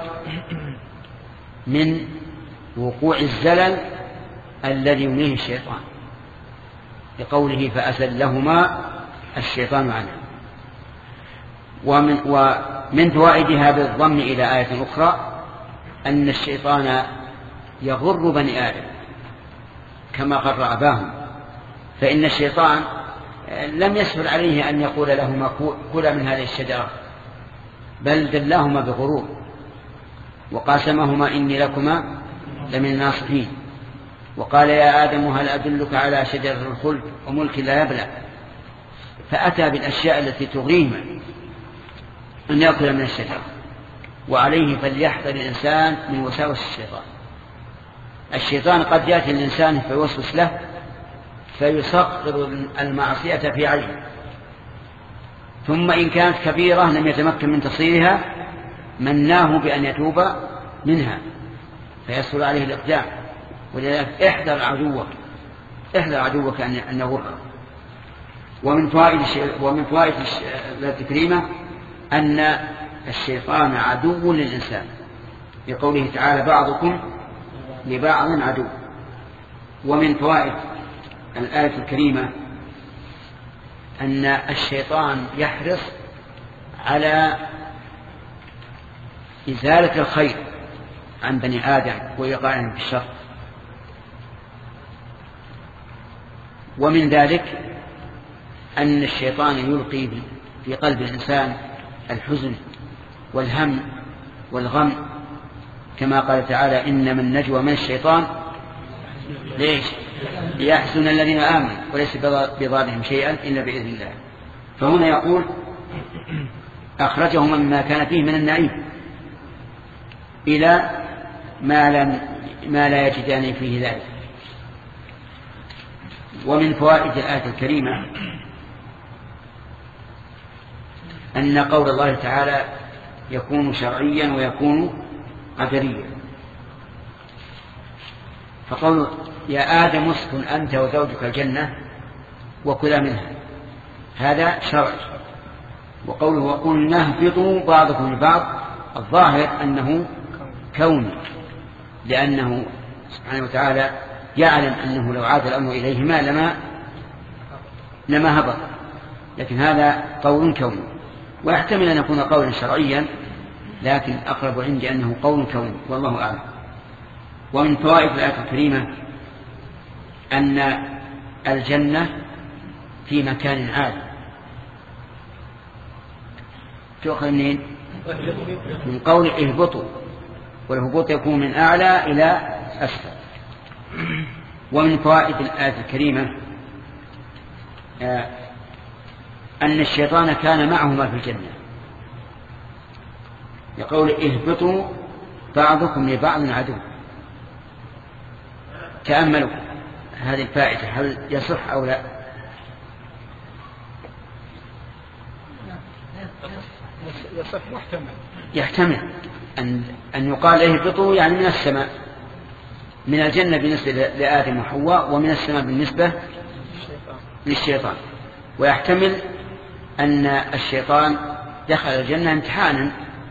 من وقوع الزلل الذي يمليه الشيطان، لقوله فأزلهما الشيطان عنها. ومن, ومن فوائدها بالضم إلى آية أخرى أن الشيطان يغر بني آدم كما غر أباهم، فإن الشيطان لم يسهل عليه أن يقول لهما كلا من هذه الشجرة، بل دلاهما بغرور وقاسمهما إني لكما لمن الناصحين، وقال يا آدم هل أدلك على شجرة الخلد وملك لا يبلى، فأتى بالأشياء التي تغريهما أن يأكل من الشجرة. وعليه فليحذر الإنسان من وساوس الشيطان. الشيطان قد يأتي الإنسان فيوسوس له فيصغر المعصية في عينه، ثم إن كانت كبيرة لم يتمكن من تصيرها مناه بأن يتوب منها فيسهل عليه الإقدام. ولذلك احذر عدوك، احذر عدوك أن يغرك. ومن فوائد ومن فوائد التكريمة أن الشيطان عدو للإنسان، بقوله تعالى بعضكم لبعض عدو. ومن فوائد الآية الكريمة أن الشيطان يحرص على إزالة الخير عن بني آدم وإيقاعهم في الشر. ومن ذلك أن الشيطان يلقي في قلب الإنسان الحزن والهم والغم، كما قال تعالى إنما النجوى من الشيطان ليش؟ ليحزن الذين آمنوا وليس بضارهم شيئا إلا بإذن الله. فهنا يقول أخرجهما مما كان فيه من النعيم إلى ما, لم ما لا يجدان فيه ذلك. ومن فوائد الآية الكريمة أن قول الله تعالى يكون شرعيا ويكون قدريا. فقول يا آدم اسكن أنت وزوجك الجنة وكلا منها هذا شرع. وقوله وقلنا اهبطوا بعضكم لبعض الظاهر أنه كوني، لأنه سبحانه وتعالى يعلم أنه لو عاد الأمر إليهما لما لما هبط، لكن هذا قول كوني، ويحتمل أن يكون قولا شرعيا، لكن أقرب عندي أنه قول كوني والله أعلم. ومن فوائد الآية الكريمة أن الجنة في مكان عالي. تؤخذ منين؟ من قول اهبطوا، والهبوط يكون من أعلى إلى أسفل. ومن فوائد الآية الكريمة أن الشيطان كان معهما في الجنة، يقول اهبطوا بعضكم لبعض عدو. تأملوا هذه الفائدة، هل يصح أو لا؟ يصح محتمل، يحتمل أن أن يقال اهبطوا يعني من السماء، من الجنة بالنسبة لآدم وحواء، ومن السماء بالنسبة للشيطان. ويحتمل أن الشيطان دخل الجنة امتحانا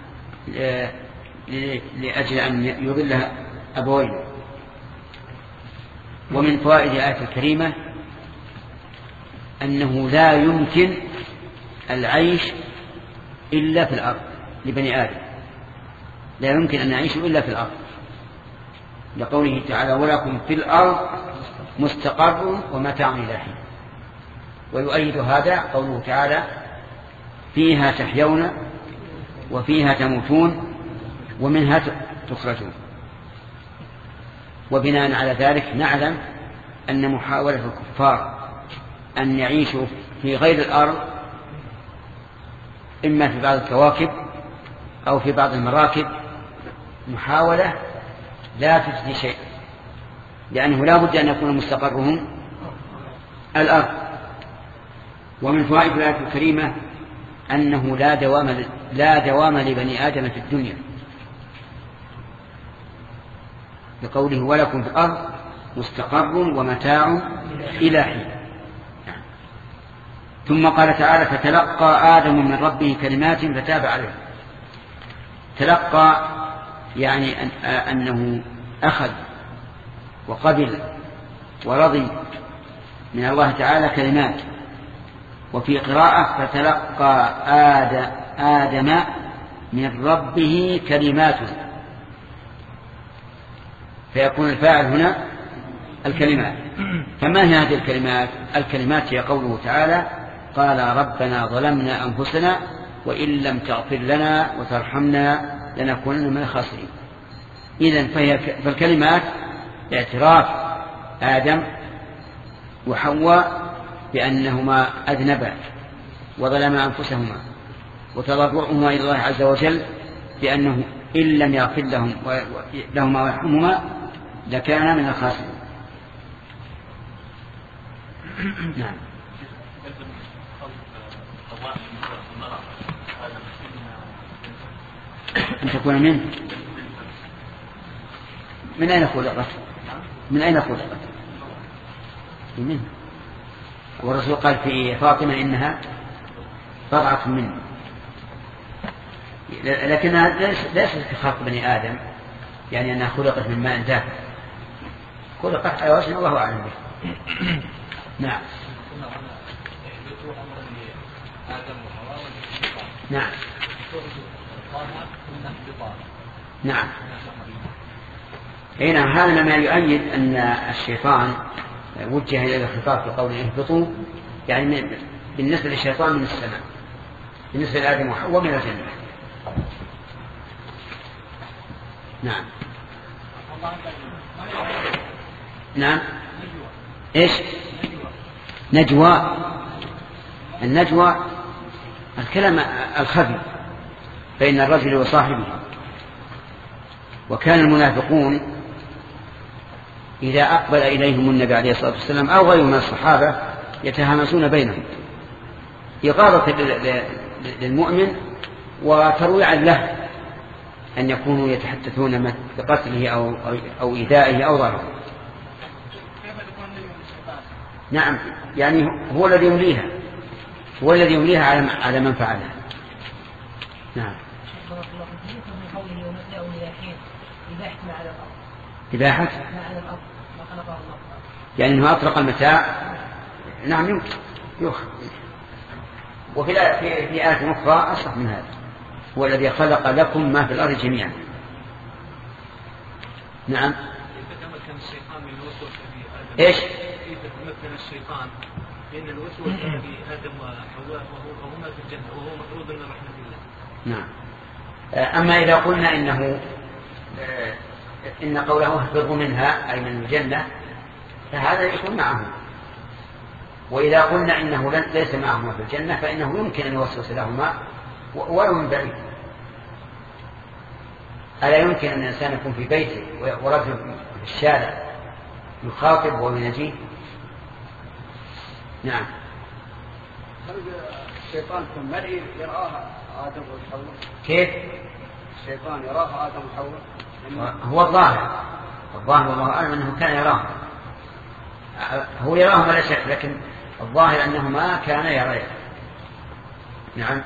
لأجل أن يضل أبوين. ومن فوائد الآية الكريمة أنه لا يمكن العيش إلا في الأرض لبني آدم، لا يمكن أن يعيشوا إلا في الأرض، لقوله تعالى ولكم في الأرض مستقر ومتاع إلى حين. ويؤيد هذا قوله تعالى فيها تحيون وفيها تموتون ومنها تخرجون. وبناء على ذلك نعلم أن محاولة الكفار أن يعيشوا في غير الأرض إما في بعض الكواكب أو في بعض المراكب محاولة لا تجدي شيء، لأنه لا بد أن يكون مستقرهم الأرض. ومن فوائد الآية الكريمة أنه لا دوام لا دوام لبني آدم في الدنيا، بقوله ولكم في الأرض مستقر ومتاع إلى حين. ثم قال تعالى فتلقى آدم من ربه كلمات فتاب عليه. تلقى يعني أن أنه أخذ وقبل ورضي من الله تعالى كلمات. وفي قراءة فتلقى آدم من ربه كلمات، فيكون الفاعل هنا الكلمات. فما هي هذه الكلمات؟ الكلمات هي قوله تعالى قال ربنا ظلمنا أنفسنا وإن لم تغفر لنا وترحمنا لنكونن من الخاسرين. إذن فهي فالكلمات اعتراف آدم وحواء بأنهما أذنبا وظلما أنفسهما، وتضرعهما إلى الله عز وجل بأنه إن لم يغفر لهم لهما ويرحمهما لكان من الخاسرين. نعم. أن تكون منه من أين خلقت؟ من أين خلقت؟ منه. والرسول قال في فاطمة إنها بضعة منه، لكنها ليست كخلق بني آدم، يعني أنها خلقت من ماء دافئ، خلقت على وجه الله أعلم به. نعم. نعم. نعم. هنا هذا ما يؤيد أن الشيطان وجه إلى الخطاب في قوله اهبطوا، يعني بالنسبة للشيطان من السماء، بالنسبة لآدم وحواء من الجنة. نعم. نعم. إيش؟ نجوى. النجوى الكلام الخفي بين الرجل وصاحبه. وكان المنافقون إذا أقبل إليهم النبي عليه الصلاة والسلام أو غيره من الصحابة يتهامسون بينهم إغاظة للمؤمن وترويعا له أن يكونوا يتحدثون بقتله أو أو إيذائه أو ضرره. نعم، يعني هو الذي يمليها، هو الذي يمليها على على من فعلها. نعم. إباحة يعني أنه أطلق المتاع. نعم يمكن يؤخذ. وفي في في آية أخرى أصح من هذا، هو الذي خلق لكم ما في الأرض جميعا. نعم. كيف تمكن الشيطان من الوسوسة في آدم؟ إيش؟ كيف تمكن الشيطان من الوسوسة في آدم وحواء وهما في الجنة وهو مطرود من رحمة الله؟ نعم. أما إذا قلنا إنه إن قوله اهبطوا منها أي من الجنة فهذا يكون معهم، وإذا قلنا إنه ليس معهما في الجنة فإنه يمكن أن يوسوس لهما ولو من بعيد. ألا يمكن أن الإنسان يكون في بيته ورجل في الشارع يخاطب وينجيه؟ نعم. هل الشيطان في المرئي يراها آدم وحواء؟ كيف؟ الشيطان يراها آدم وحواء؟ هو الظاهر الظاهر والله أعلم أنه كان يراهم، هو يراهم لا شك، لكن الظاهر أنهما كان يريان. نعم.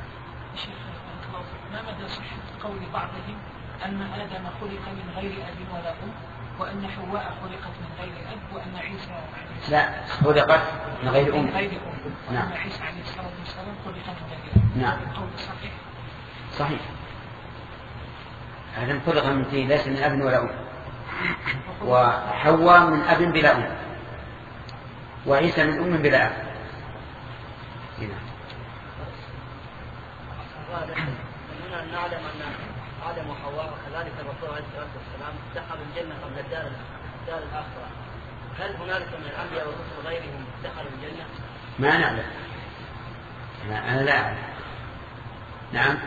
ما مدى صحة قول بعضهم أن آدم خلق من غير أب ولا أم، وأن حواء خلقت من غير أب، وأن عيسى عليه لا خلقت من غير أم. نعم. وأن عيسى عليه الصلاة والسلام خلق من غير أب. نعم. القول صحيح. صحيح. آدم خلق من طين ليس من أب ولا أم، وحواء من أب بلا أم، وعيسى من أم بلا أب. هنا هنا نعلم أن آدم وحواء وكذلك الرسول عليه الصلاة والسلام دخلوا الجنة قبل الدار الدار الآخرة. هل هنالك من الأنبياء والرسل غيرهم دخلوا الجنة؟ ما نعلم. أنا لا أعلم. نعم.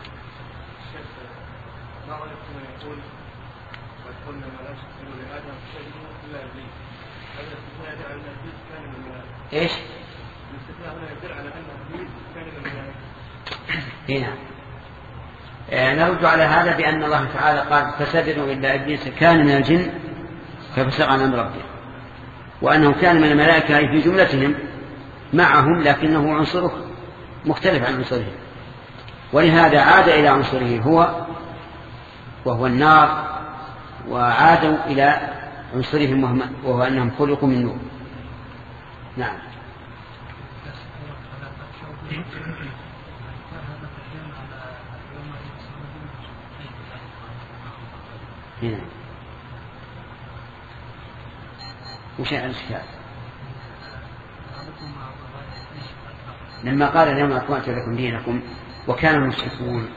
ما رأيكم من يقول وقلنا ما لا تسجدوا لآدم فسجدوا إلا إبليس؟ هذا الاستثناء يدل على أن إبليس كان من الملائكة. إيش؟ الاستثناء هنا يدل على أن إبليس كان من الملائكة. هنا نرد على هذا بأن الله تعالى قال فسجدوا إلا إبليس كان من الجن ففسق عن أمر ربه، وأنه كان من الملائكة في جملتهم معهم، لكنه عنصره مختلف عن عنصرهم، ولهذا عاد إلى عنصره هو وهو النار، وعادوا إلى عنصرهم وهو أنهم خلقوا من نور. نعم. هنا وش الاشكال؟ لما قال اليوم أكملت لكم دينكم وكان المشركون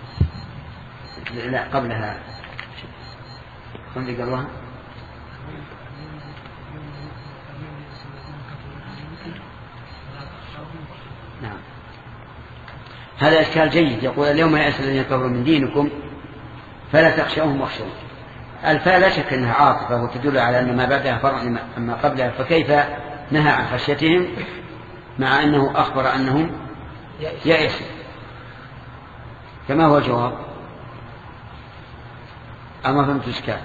لا قبلها كم اللي قالوها؟ نعم. هذا إشكال جيد. يقول اليوم يأس الذين كفروا من دينكم فلا تخشوهم واخشون. الفاء لا شك أنها عاطفة وتدل على أن ما بعدها فرع أما قبلها، فكيف نهى عن خشيتهم مع أنه أخبر أنهم يأسوا؟ كما هو الجواب؟ أما فهمت إشكال؟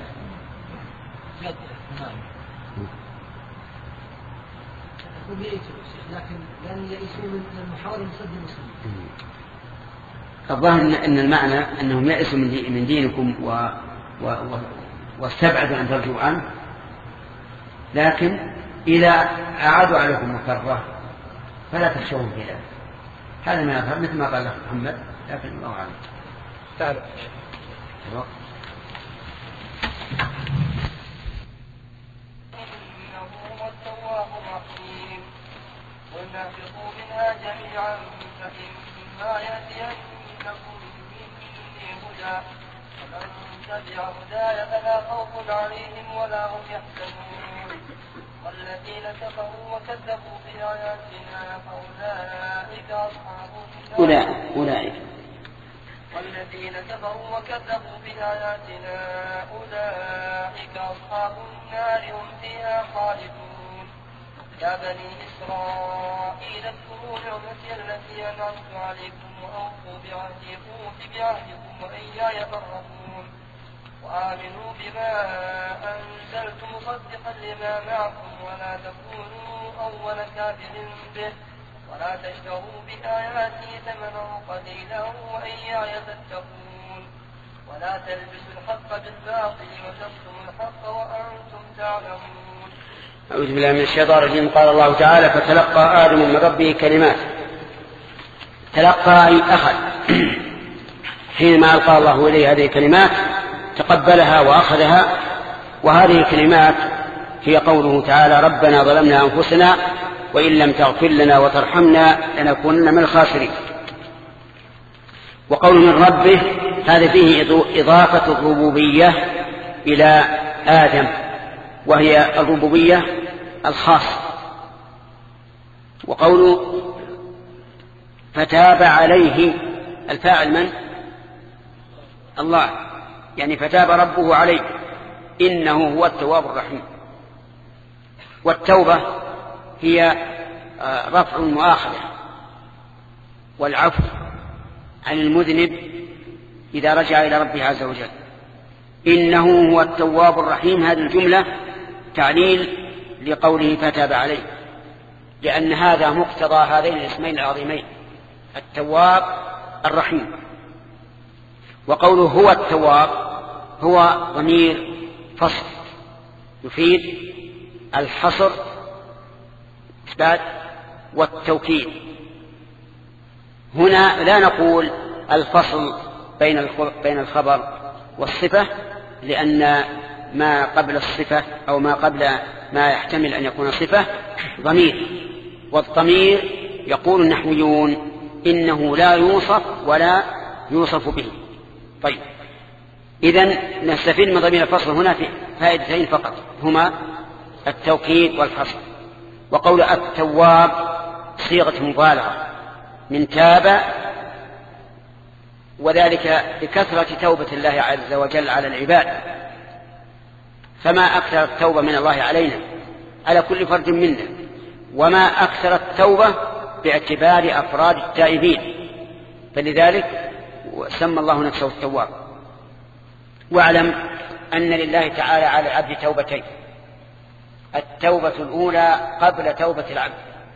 لكن لن يئسوا من المحاولة لصد المسلمين. الظاهر أن المعنى أنهم يأسوا من دينكم و... و... و... واستبعدوا أن ترجعوا عنه، لكن إذا أعادوا عليكم مكرة فلا تخشوهم في ذلك. هذا ما يظهر مثل ما قال محمد، لكن الله أعلم. تعالى. ونهبطوا منها جميعا فإما يأتينكم مني هدى فمن تبع هداي فلا خوف عليهم ولا هم يحزنون والذين كفروا وكذبوا بآياتنا فأولئك أصحاب النار أولئك والذين كفروا وكذبوا بآياتنا أولئك أصحاب النار هم فيها خالدون. يا بني إسرائيل اذكروا نعمتي التي أنعمت عليكم وأوفوا بعهدي أوف بعهدكم وإياي فارهبون وآمنوا بما أنزلت مصدقا لما معكم ولا تكونوا أول كافر به ولا تشتروا بآياتي ثمنا قليلا وإياي تتقون ولا تلبسوا الحق بالباطل وتكتموا الحق وأنتم تعلمون. أعوذ بالله من الشيطان الرجيم. قال الله تعالى: فتلقى آدم من ربه كلمات. تلقى أي أخذ. حينما ألقى الله إليه هذه الكلمات تقبلها وأخذها، وهذه الكلمات هي قوله تعالى: ربنا ظلمنا أنفسنا وإن لم تغفر لنا وترحمنا لنكونن من الخاسرين. وقول من ربه هذا فيه إضافة الربوبية إلى آدم، وهي الربوبية الخاصة. وقوله فتاب عليه، الفاعل من؟ الله، يعني فتاب ربه عليه إنه هو التواب الرحيم. والتوبة هي رفع المؤاخذة والعفو عن المذنب إذا رجع إلى ربه عز وجل. إنه هو التواب الرحيم، هذه الجملة تعليل لقوله فتاب عليه، لأن هذا مقتضى هذين الاسمين العظيمين، التواب الرحيم. وقوله هو التواب هو ضمير فصل يفيد الحصر إثبات والتوكيد. هنا لا نقول الفصل بين الخبر والصفة، لأن ما قبل الصفة أو ما قبل ما يحتمل أن يكون صفة ضمير، والضمير يقول النحويون إنه لا يوصف ولا يوصف به. طيب، إذن نستفيد من ضمير الفصل هنا في فائدتين فقط، هما التوكيد والحصر. وقول التواب صيغة مبالغة من تاب، وذلك لكثرة توبة الله عز وجل على العباد. فما أكثر التوبة من الله علينا على كل فرد منا، وما أكثر التوبة باعتبار أفراد التائبين، فلذلك سمى الله نفسه التواب. واعلم أن لله تعالى على العبد توبتين: التوبة الأولى قبل توبة العبد،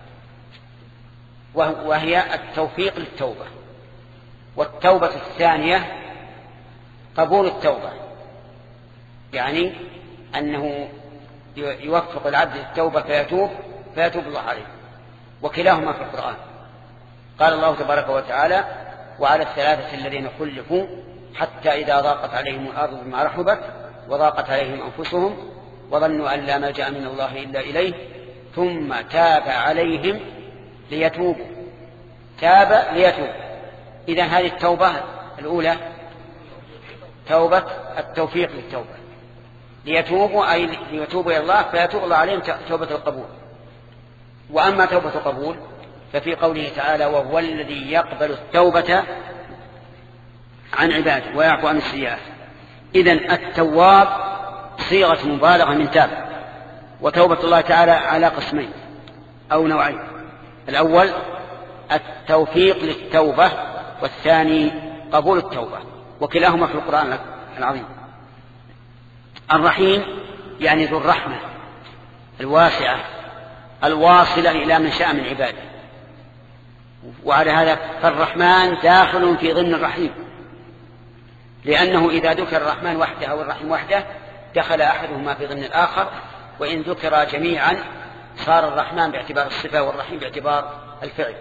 وهي التوفيق للتوبة، والتوبة الثانية قبول التوبة، يعني أنه يوفق العبد للتوبة فيتوب فيتوب الله عليه، وكلاهما في القرآن. قال الله تبارك وتعالى: وعلى الثلاثة الذين خلفوا حتى إذا ضاقت عليهم الأرض بما رحبت وضاقت عليهم أنفسهم وظنوا أن لا ملجأ من الله إلا إليه ثم تاب عليهم ليتوبوا. تاب ليتوب. إذن هذه التوبة الأولى توبة التوفيق للتوبة، ليتوبوا أي ليتوبوا إلى الله فيتوب الله عليهم توبة القبول. وأما توبة القبول ففي قوله تعالى: وهو الذي يقبل التوبة عن عباده ويعفو عن السيئات. إذن التواب صيغة مبالغة من تاب. وتوبة الله تعالى على قسمين أو نوعين: الأول التوفيق للتوبة، والثاني قبول التوبة، وكلاهما في القرآن العظيم. الرحيم يعني ذو الرحمة الواسعة الواصلة إلى من شاء من عباده. وعلى هذا فالرحمن داخل في ضمن الرحيم، لأنه إذا ذكر الرحمن وحده أو الرحيم وحده دخل أحدهما في ضمن الآخر، وإن ذكر جميعا صار الرحمن باعتبار الصفة والرحيم باعتبار الفعل.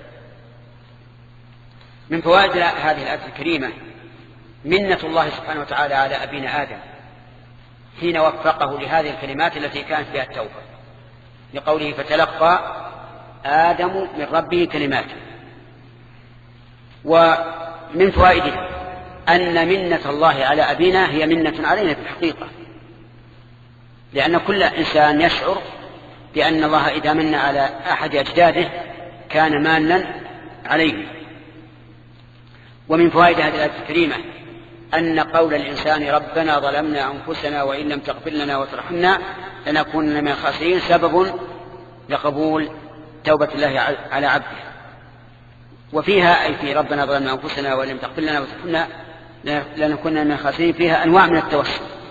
من فوائد هذه الآية الكريمة منة الله سبحانه وتعالى على أبينا آدم حين وفقه لهذه الكلمات التي كانت فيها التوبة، لقوله: فتلقى آدم من ربه كلمات. ومن فوائده أن منة الله على أبينا هي منة علينا في الحقيقة، لأن كل إنسان يشعر بأن الله إذا من على أحد أجداده كان مانا عليه. ومن فوائد هذه الآية الكريمة أن قول الإنسان ربنا ظلمنا أنفسنا وإن لم تغفر لنا وترحمنا لنكونن من الخاسرين سبب لقبول توبة الله على عبده. وفيها أي في ربنا ظلمنا أنفسنا وإن لم تغفر لنا وترحمنا لنكونن من الخاسرين فيها أنواع من التوسل.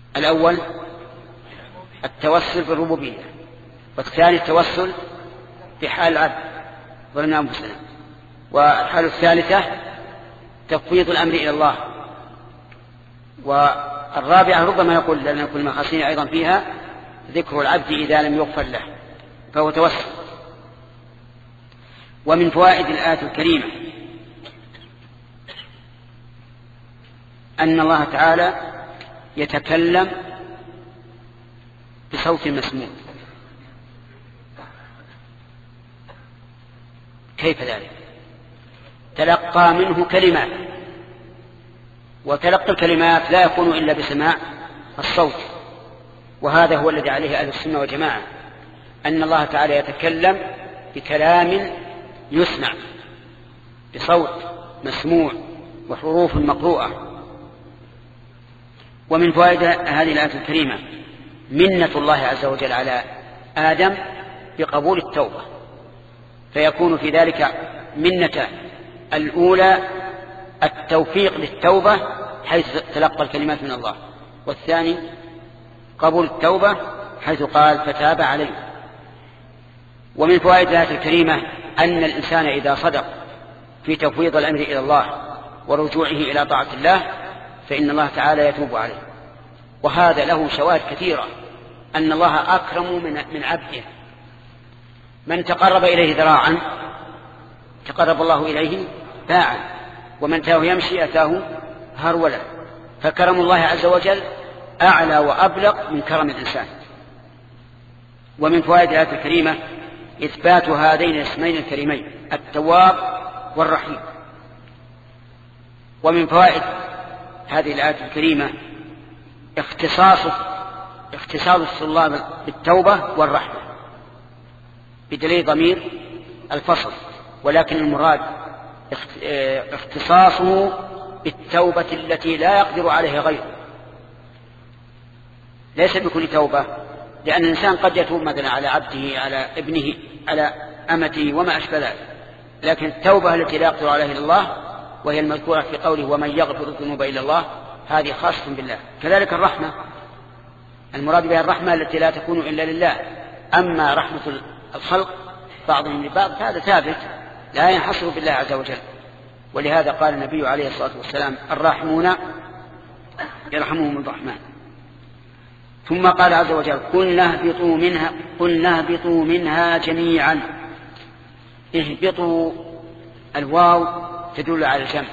الأول التوسل بالربوبية، والثاني التوسل بحال العبد ظلمنا أنفسنا، والحالة الثالثة تفويض الأمر إلى الله، والرابعة ربما يقول لأن كل ما خاصين أيضا فيها ذكر العبد إذا لم يغفر له فهو توسل. ومن فوائد الآية الكريمة أن الله تعالى يتكلم بصوت مسموع. كيف ذلك؟ تلقى منه كلمات، وتلقى الكلمات لا يكون إلا بسماع الصوت، وهذا هو الذي عليه أهل السنة والجماعة، أن الله تعالى يتكلم بكلام يسمع بصوت مسموع وحروف مقروءة. ومن فوائد هذه الآية الكريمة منة الله عز وجل على آدم بقبول التوبة، فيكون في ذلك منة الأولى التوفيق للتوبة حيث تلقى الكلمات من الله، والثاني قبول التوبة حيث قال فتاب عليه. ومن فوائد الآية الكريمة أن الإنسان إذا صدق في تفويض الأمر إلى الله ورجوعه إلى طاعة الله فإن الله تعالى يتوب عليه، وهذا له شواهد كثيرة أن الله أكرم من عبده. من تقرب إليه ذراعا تقرب الله إليه باعا، ومن تاه يمشي أتاه هرولا، فكرم الله عز وجل أعلى وأبلغ من كرم الإنسان. ومن فوائد الآية الكريمة إثبات هذين الاسمين الكريمين التواب والرحيم. ومن فوائد هذه الآية الكريمة اختصاص اختصاص الله بالتوبة والرحمة بدليل ضمير الفصل، ولكن المراد اختصاصه بالتوبة التي لا يقدر عليها غيره، ليس بكل توبة، لأن الإنسان قد يتوب مثلا على عبده على ابنه على أمته وما أشبه ذلك، لكن التوبة التي لا يقدر عليها إلا الله وهي المذكورة في قوله ومن يغفر الذنوب إلا الله هذه خاصة بالله. كذلك الرحمة المراد بها الرحمة التي لا تكون إلا لله، أما رحمة الخلق بعضهم لبعض فهذا ثابت لا ينحصر بالله عز وجل. ولهذا قال النبي عليه الصلاة والسلام الراحمون يرحمهم الرحمن. ثم قال عز وجل قلنا اهبطوا منها قلنا اهبطوا منها جميعا. اهبطوا الواو تدل على الجمع،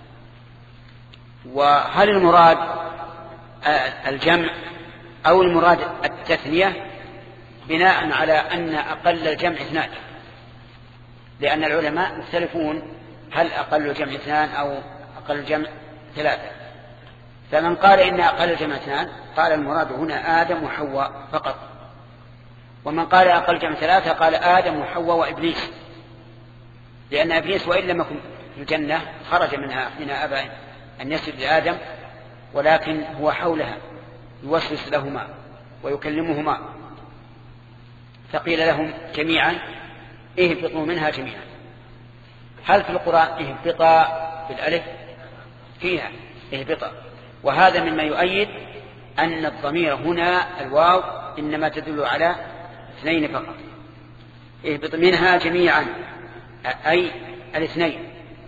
وهل المراد الجمع أو المراد التثنية بناء على أن أقل الجمع اثنان، لأن العلماء مختلفون هل أقل الجمع اثنان أو أقل الجمع ثلاثة. فمن قال إن أقل الجمع اثنان قال المراد هنا آدم وحواء فقط، ومن قال أقل الجمع ثلاثة قال آدم وحواء وإبليس، لأن إبليس وإن لم يكن في الجنة خرج منها حين أبى أن يسجد لآدم، ولكن هو حولها يوسوس لهما ويكلمهما، فقيل لهم جميعا اهبطوا منها جميعا. هل في القرآن اهبطا بالألف؟ فيها اهبطا، وهذا مما يؤيد أن الضمير هنا الواو إنما تدل على اثنين فقط. اهبط منها جميعا أي الاثنين،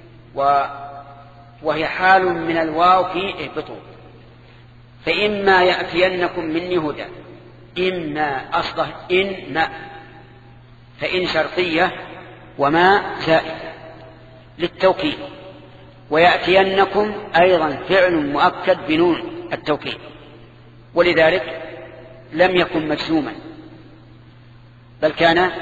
وهي حال من الواو في اهبطوا. فإما يأتينكم مني هدى، إما أصله إن ما، فإن شرطية وما زائدة للتوكيد، ويأتينكم أيضا فعل مؤكد بنون التوكيد، ولذلك لم يكن مجزوما بل كان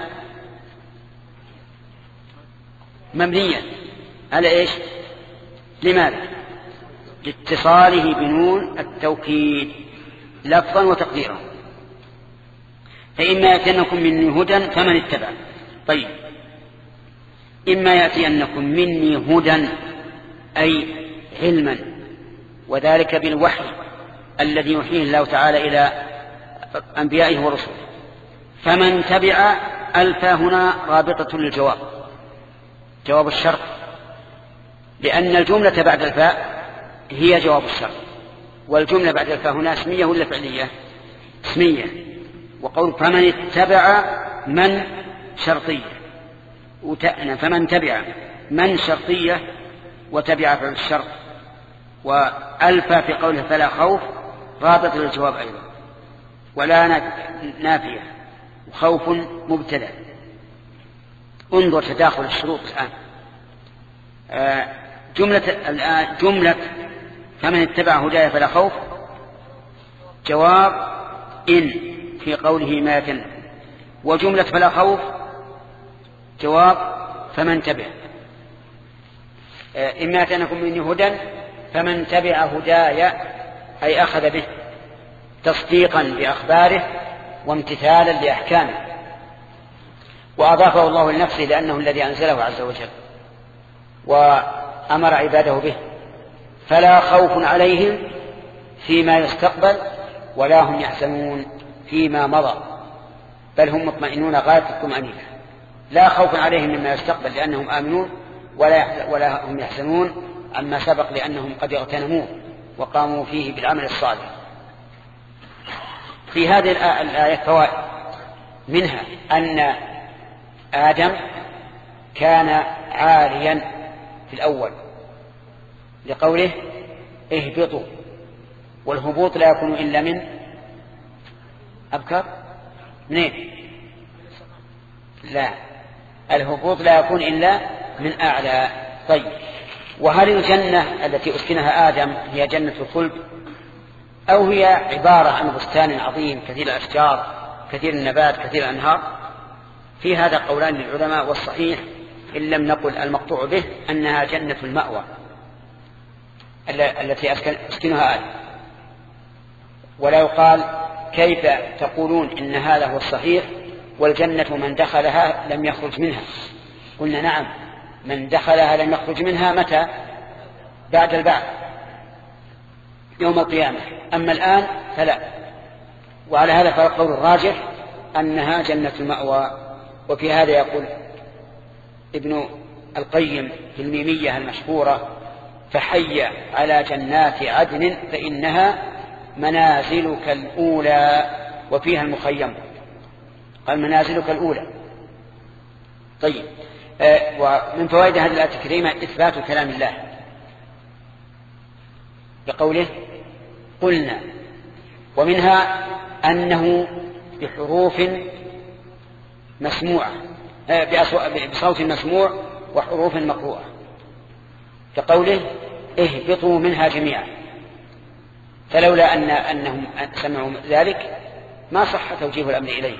مبنيا على إيش؟ لماذا؟ لاتصاله بنون التوكيد لفظا وتقديرا. فإما يأتينكم مني هدى فمن اتبع. طيب، إما يأتينكم مني هدى أي علما، وذلك بالوحي الذي يوحيه الله تعالى إلى أنبيائه ورسله. فمن تبع ألف هنا رابطة للجواب، جواب الشرط، لأن الجملة بعد الفاء هي جواب الشرط، والجملة بعد الفاء هنا اسمية ولا فعلية؟ اسمية. وقول فمن اتبع من شرطية، فمن تبع من شرطية وتبع فعل الشرط، وألفى في قوله فلا خوف رابط للجواب أيضا، ولا نافية، وخوف مبتدأ. انظر تداخل الشروط الآن. آه جملة الآن جملة فمن اتبع هدايا فلا خوف جواب إن في قوله ما يكن، وجملة فلا خوف جواب فمن تبع. آه إما أتانكم مني هدى فمن تبع هدايا أي أخذ به تصديقا بأخباره وامتثالا لأحكامه، وأضافه الله لنفسه لأنه الذي أنزله عز وجل وأمر عباده به. فلا خوف عليهم فيما يستقبل ولا هم يحزنون فيما مضى، بل هم مطمئنون غاية الطمأنينة. لا خوف عليهم مما يستقبل لأنهم آمنون، ولا ولا هم يحزنون عما سبق لأنهم قد اغتنموه وقاموا فيه بالعمل الصالح. في هذه الآية فوائد، منها أن آدم كان عاليا في الأول لقوله اهبطوا، والهبوط لا يكون إلا من أبكر منين؟ لا، الهبوط لا يكون إلا من أعلى. طيب، وهل الجنة التي أسكنها آدم هي جنة الخلد أو هي عبارة عن بستان عظيم كثير الأشجار كثير النبات كثير الأنهار؟ في هذا قولان للعلماء، والصحيح إن لم نقل المقطوع به أنها جنة المأوى التي أسكنها آدم. ولا يقال كيف تقولون إن هذا هو الصحيح والجنة من دخلها لم يخرج منها؟ قلنا نعم، من دخلها لم يخرج منها متى؟ بعد البعث يوم القيامة، أما الآن فلا. وعلى هذا فالقول الراجح أنها جنة المأوى. وفي هذا يقول ابن القيم في الميمية المشهورة: فحي على جنات عدن فإنها منازلك الأولى وفيها المخيم. قال منازلك الأولى. طيب، آه ومن فوائد هذه الآية الكريمة إثبات كلام الله بقوله قلنا، ومنها أنه بحروف مسموعة بصوت مسموع وحروف مقروءة، كقوله اهبطوا منها جميعا، فلولا أن أنهم سمعوا ذلك ما صح توجيه الأمر إليه.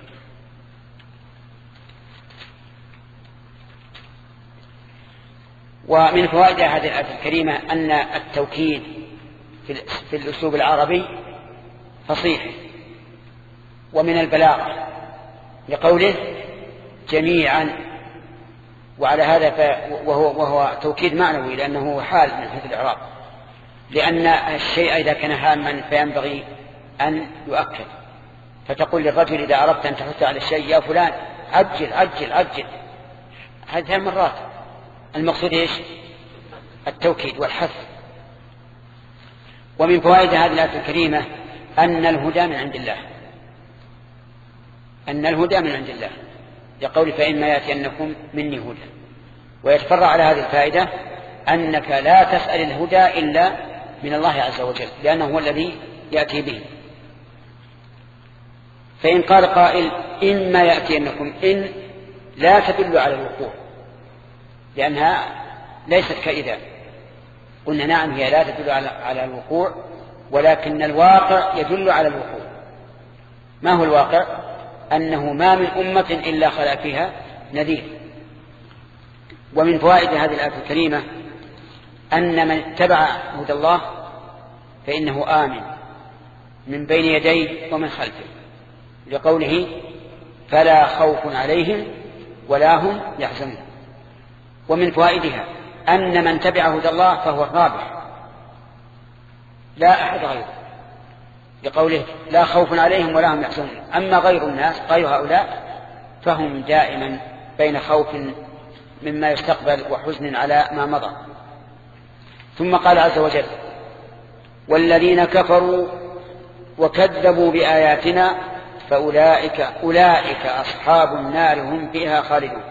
ومن فوائد هذه الآية الكريمة أن التوكيد في الأسلوب العربي فصيح ومن البلاغة لقوله جميعا، وعلى هذا وهو, وهو توكيد معنوي لأنه حال من حيث الإعراب، لأن الشيء إذا كان هاما فينبغي أن يؤكد، فتقول للرجل إذا أردت أن تحث على الشيء يا فلان عجل عجل عجل، هذه مرات. المقصود إيش؟ التوكيد والحث. ومن فوائد هذه الآية الكريمة أن الهدى من عند الله، أن الهدى من عند الله يقول فإما يأتينكم مني هدى. ويتفرع على هذه الفائدة أنك لا تسأل الهدى إلا من الله عز وجل، لأنه هو الذي يأتي به. فإن قال قائل إما يأتينكم، إن لا تدل على الوقوع لأنها ليست كإذا. قلنا نعم، هي لا تدل على الوقوع، ولكن الواقع يدل على الوقوع. ما هو الواقع؟ أنه ما من أمة إلا خلا فيها نذير. ومن فوائد هذه الآية الكريمة أن من اتبع هدى الله فإنه آمن من بين يديه ومن خلفه، لقوله فلا خوف عليهم ولا هم يحزنون. ومن فوائدها أن من تبع هدى الله فهو الرابح لا أحد غيره، لقوله لا خوف عليهم ولا هم يحزنون. أما غير الناس غير هؤلاء فهم دائما بين خوف مما يستقبل وحزن على ما مضى. ثم قال عز وجل والذين كفروا وكذبوا بآياتنا فأولئك أولئك أصحاب النار هم فيها خالدون.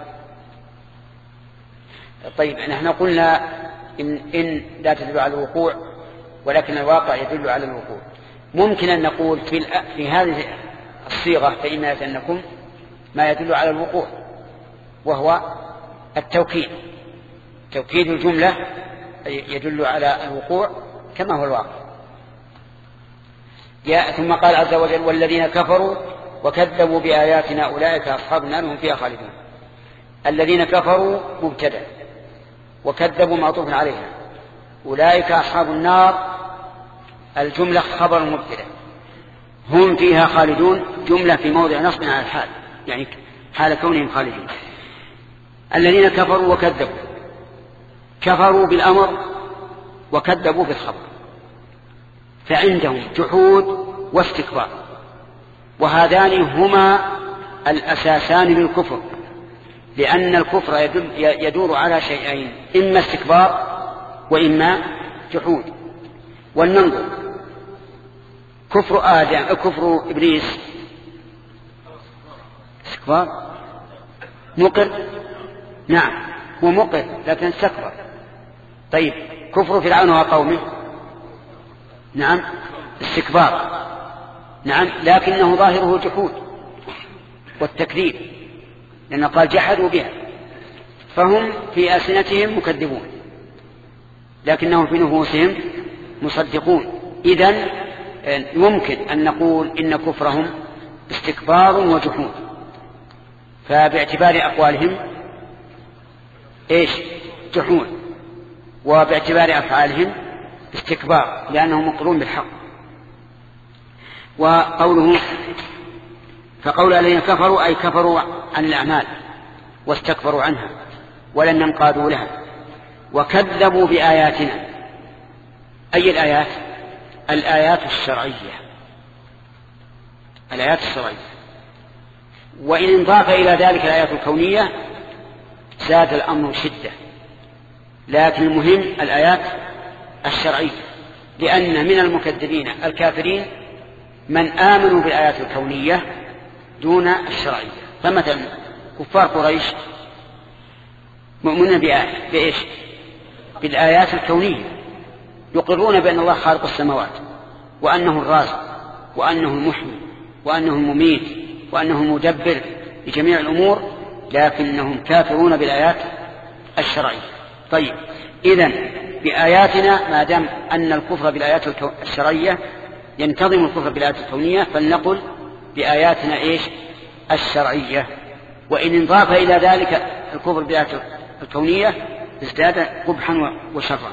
طيب نحن قلنا إن, إن لا تدل على الوقوع ولكن الواقع يدل على الوقوع. ممكن أن نقول في, في هذه الصيغة فإن يتنكم ما يدل على الوقوع وهو التوكيد. توكيد الجملة يدل على الوقوع كما هو الواقع. ثم قال عز وجل والذين كفروا وكذبوا بآياتنا أولئك أصحاب النار هم فيها خالدون. الذين كفروا مبتدأ وكذبوا معطوف عليها، أولئك أصحاب النار الجملة خبر مبتدأ، هم فيها خالدون جملة في موضع نصب على الحال، يعني حال كونهم خالدين. الذين كفروا وكذبوا، كفروا بالأمر وكذبوا بالخبر، فعندهم جحود واستكبار، وهذان هما الأساسان للكفر، لأن الكفر يدور على شيئين، إما استكبار وإما جحود. ولننظر كفر آدم كفر إبليس استكبار مقر، نعم هو مقر لكن استكبر. طيب كفر فرعون وقومه نعم استكبار، نعم لكنه ظاهره جحود والتكذيب، لأنه قال جحدوا بها، فهم في ألسنتهم مكذبون لكنهم في نفوسهم مصدقون. إذن يمكن أن نقول إن كفرهم استكبار وجحود، فباعتبار أقوالهم إيش جحود، وباعتبار أفعالهم استكبار لأنهم مقرون بالحق. وقوله فقول الذين كفروا أي كفروا عن الأعمال واستكبروا عنها ولن ينقادوا لها، وكذبوا بآياتنا. أي الآيات؟ الآيات الشرعية، الآيات الشرعية. وإن انضاف إلى ذلك الآيات الكونية زاد الأمر شدة، لكن المهم الآيات الشرعية، لأن من المكذبين الكافرين من آمنوا بالآيات الكونية دون الشرعية. فمثلا كفار قريش مؤمنون بإيش؟ بالآيات الكونية، يقرون بأن الله خالق السماوات وأنه الرازق وأنه المحيي وأنه المميت وأنه المدبر لجميع الأمور، لكنهم كافرون بالآيات الشرعية. طيب إذن بآياتنا ما دام أن الكفر بالآيات الشرعية ينتظم الكفر بالآيات الكونية، فلنقل بآياتنا إيش؟ الشرعية. وإن انضاف إلى ذلك الكفر بالآيات الكونية ازداد قبحا وشرا.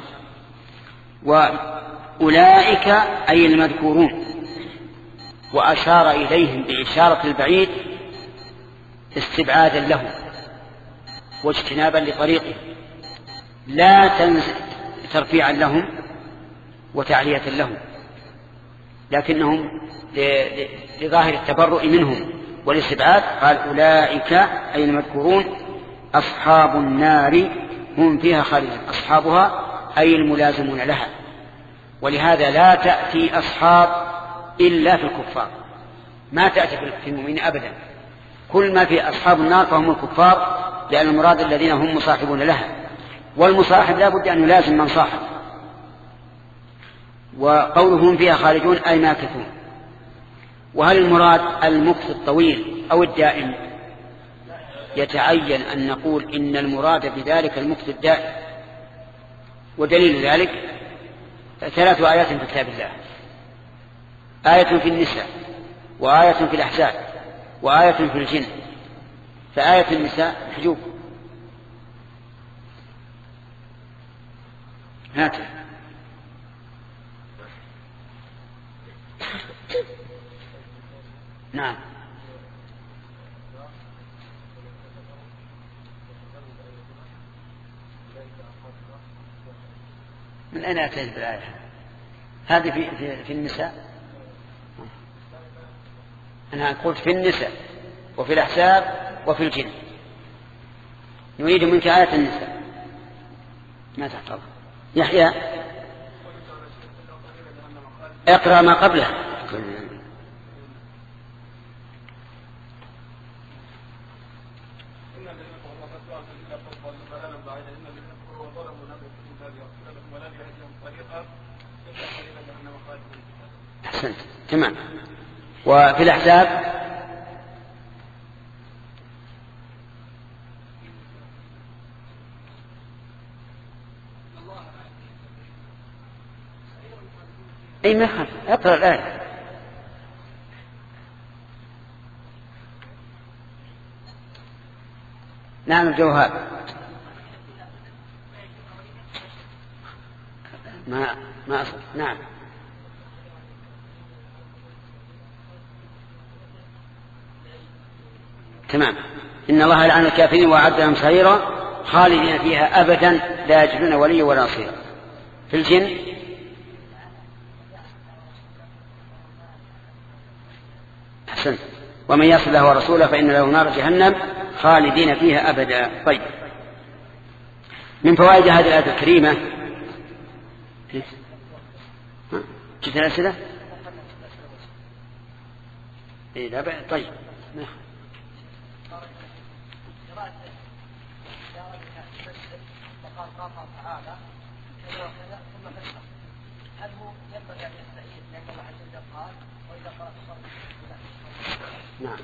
وأولئك أي المذكورون، وأشار إليهم بإشارة البعيد استبعادا لهم واجتنابا لطريقهم، لا ترفيعا لهم وتعلية لهم، لكنهم لظاهر التبرؤ منهم والاستبعاد قال أولئك أي المذكورون أصحاب النار هم فيها خالدون. أصحابها أي الملازمون لها، ولهذا لا تأتي أصحاب إلا في الكفار، ما تأتي في المؤمنين أبدا. كل ما في أصحاب النار فهم الكفار، لأن المراد الذين هم مصاحبون لها، والمصاحب لا بد أن يلازم من صاحب. وقولهم فيها خالدون أي ماكثون. وهل المراد المكث الطويل أو الدائم؟ يتعين أن نقول إن المراد بذلك المكث الدائم، ودليل ذلك ثلاث آيات في كتاب الله: آية في النساء، وآية في الأحزاب، وآية في الجن. فآية النساء حجوب، هات نعم من أين أتيت بالآية هذه؟ في, في, في النساء. أنا قلت في النساء وفي الأحزاب وفي الجن. نريد منك آية النساء، ما تحفظ يحيى. اقرأ ما قبله. أحسنت تمام. وفي الأحزاب أي ما يخالف، اقرأ الآية. نعم الجوهر ما ما أصل. نعم تمام. إن الله لعن الكافرين وأعد لهم سعيرا خالدين فيها أبدا لا يجدون وليا ولا نصيرا. في الجن أحسنت. ومن يصل الله ورسوله فإن له نار جهنم خالدين فيها أبدا. طيب، من فوائد هذه الآية الكريمة جئت الأسئلة؟ إيه لا بأس. طيب نعم.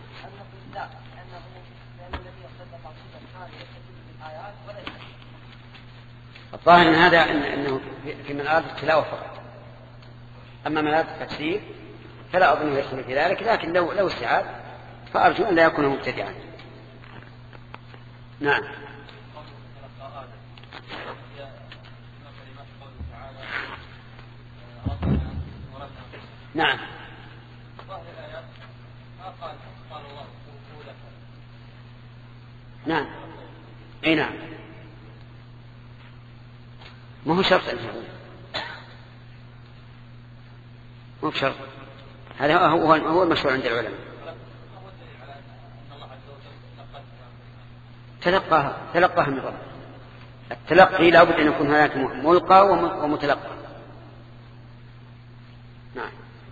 الظاهر ان هذا انه في مناط التلاوه فقط، اما مناط التفسير فلا اظنه يدخل في ذلك، لكن لو لو استعاد فارجو ان لا يكون مبتدعا. نعم. نعم نعم اي نعم. ما هو شرط مو بشرط، هذا هو هو المشهور عند العلماء. تلقاها تلقاها من رب. التلقي لا بد ان يكون هناك ملقى ومتلقى. نعم.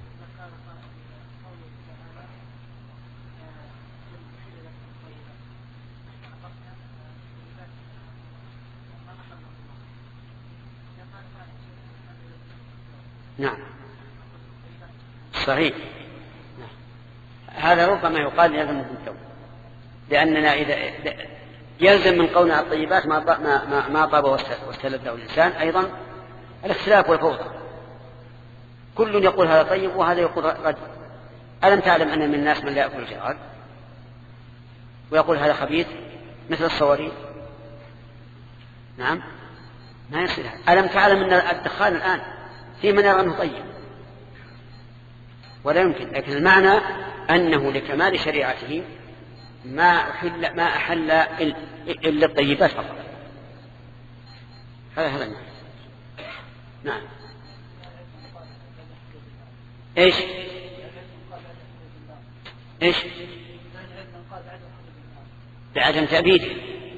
نعم صحيح. هذا ربما يقال يلزم من التوبة، لأننا إذا يلزم من قولنا الطيبات ما ما ما طاب واستلذ له الإنسان أيضا الاختلاف والفوضى. كل يقول هذا طيب وهذا يقول رد. ألم تعلم أن من الناس من لا يأكل الجراد ويقول هذا خبيث مثل الصواريخ؟ نعم ما يصير. ألم تعلم أن الدخان الآن في من يرى أنه طيب ولا يمكن، لكن المعنى أنه لكمال شريعته ما أحل ما أحل إلا الطيبات فقط. هذا هذا المعنى. نعم. إيش إيش بعدم تأبيده.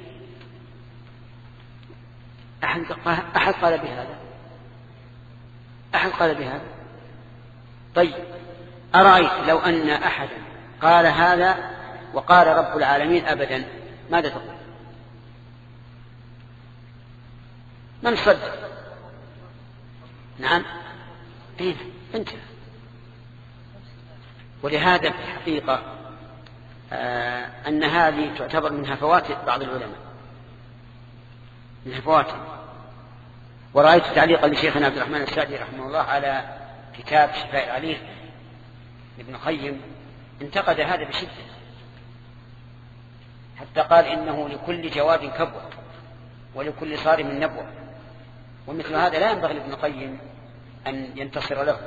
أحد أحد قال بهذا أحد قال بهذا. طيب أرأيت لو أن أحدا قال هذا وقال رب العالمين أبدا ماذا تقول؟ من صدق؟ نعم إيه أنت. ولهذا في الحقيقة آه أن هذه تعتبر من هفوات بعض العلماء، من هفواته. ورأيت تعليقا لشيخنا عبد الرحمن السعدي رحمه الله على كتاب شفاء العليل ابن القيم، انتقد هذا بشدة حتى قال إنه لكل جواد كبوة ولكل صارم نبوة، ومثل هذا لا ينبغي لابن القيم أن ينتصر له.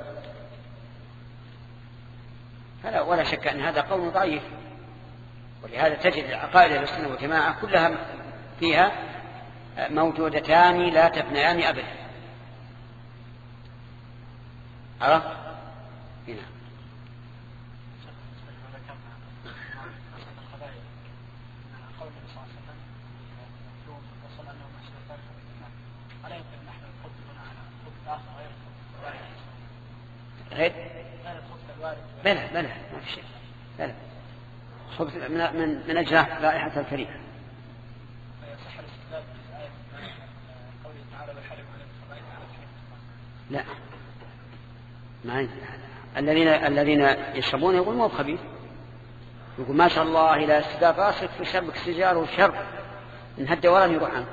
فلا ولا شك أن هذا قول ضعيف. ولهذا تجد عقائد أهل السنة والجماعة كلها فيها موجودتان لا تفنيان أبدا. عرفت؟ هنا غير بلى بلى ما في شيء بلى خبث من, من, من أجل رائحة الكريمة. لا ما ينفع. الذين الذين يشربون يقول مو خبيث، يقول ما شاء الله إلى استدار راسك في شربك سجار وشرب إن هدى ورا يروح عنك.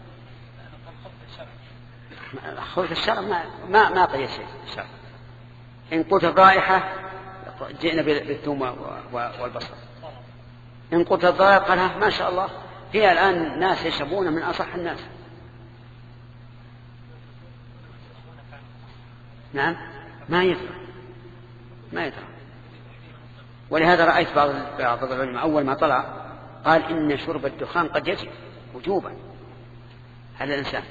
خبث الشرع ما ما ما قيد شيء الشرع. إن قلت الرائحة جئنا بالثوم والبصل، إن قلت الضائع قالها ما شاء الله هي الآن ناس يشربون من أصح الناس. نعم ما يدرى ما يدرى. ولهذا رأيت بعض بعض العلماء أول ما طلع قال إن شرب الدخان قد يجب وجوبا على الإنسان.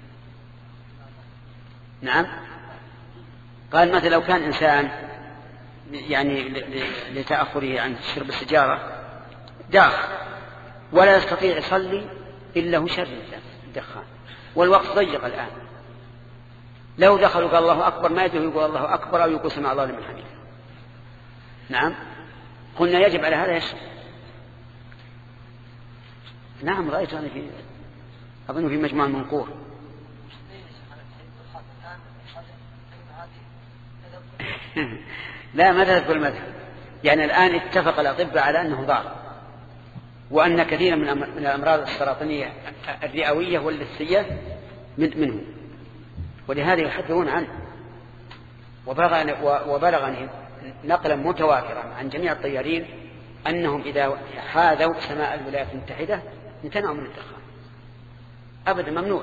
نعم قال مثلا لو كان إنسان يعني لتأخره عن شرب السجارة داخل ولا يستطيع يصلي إلا هو شر الدخان والوقت ضيق الآن، لو دخلوا قال الله أكبر ما يدري يقول الله أكبر أو يقول سمع الله لمن حمده. نعم قلنا يجب على هذا يشرب. نعم رأيت أنا في أظن في مجموعة المنقور. لا ما تذكر المذهب، يعني الآن اتفق الأطباء على أنه ضار، وأن كثيرا من الأمراض السرطانية الرئوية واللثية منه، ولهذا يحذرون عنه. وبلغني نقلا متواترا عن جميع الطيارين أنهم إذا حاذوا سماء الولايات المتحدة امتنعوا من الدخان أبدا، ممنوع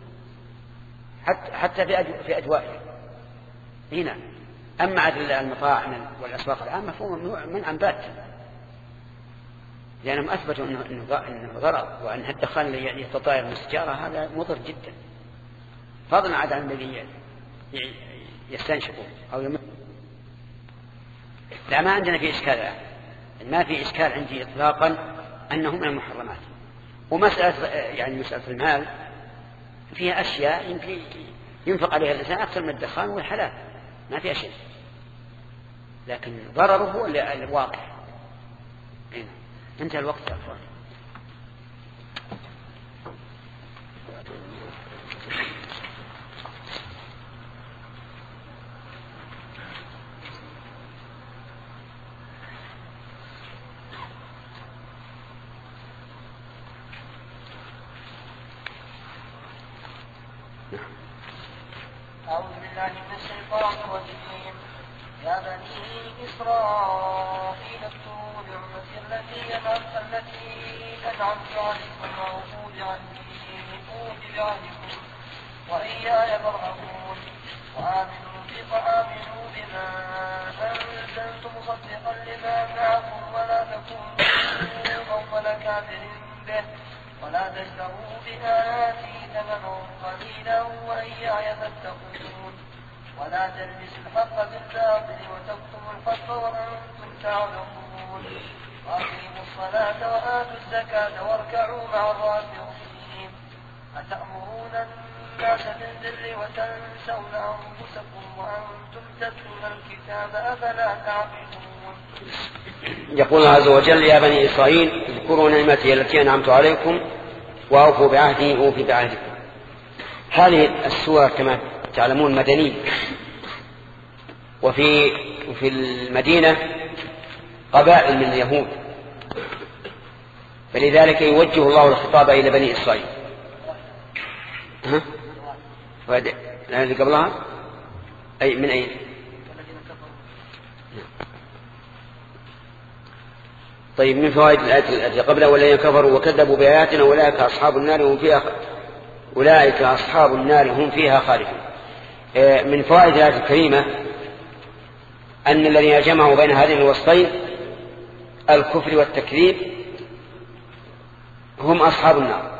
حتى في أجوائه هنا. أما عدل المطاعم والأسواق العامة فهو ممنوع منعا باتا، لأنهم أثبتوا أنه ضرر، وأن الدخان اللي يتطاير من السجارة هذا مضر جدا، فضلا عن الذي يستنشقون أو يمت. لا ما عندنا في إشكال، ما في إشكال عندي إطلاقا أنه من المحرمات. ومسألة يعني مسألة المال فيها أشياء يمكن ينفق عليها الإنسان أكثر من الدخان والحلال ما فيها شيء، لكن ضرره هو الواضح. انتهى الوقت يا أخوان. أعوذ بالله من الشيطان الرجيم. يا بني إسرائيل اذكروا نعمتي التي التي أنعمت عليكم وأوفوا بعهدكم وإياي فارهبون. وآمنوا بطعامه بما أنزلت مصدقا لما معكم ولا تكونوا أول كافر به ولا تشتروا بآياتي ثمنا قليلا وإياي فاتقون. ولا تلبسوا الحق بالباطل وتكتموا الحق وأنتم تعلمون. وأقيموا الصلاة وآتوا الزكاة واركعوا مع الراكعين. أتأمرون الناس بالبر وتنسون أنفسكم وأنتم تتلون الكتاب أفلا تعقلون. يقول الله عز وجل يا بني إسرائيل اذكروا نعمتي التي أنعمت عليكم وأوفوا بعهدي أوفي بعهدكم. هذه السورة كما تعلمون مدنية، وفي وفي المدينة قبائل من اليهود، فلذلك يوجه الله الخطاب إلى بني إسرائيل. ها؟ اللي قبلها أي من أين؟ طيب من فوائد الآية التي قبلها والذين كفروا وكذبوا بآياتنا أولئك أصحاب النار هم فيها أولئك أصحاب النار هم فيها خالدون. من فوائد الآية الكريمة أن الذين جمعوا بين هذين الوصفين الكفر والتكذيب هم أصحاب النار،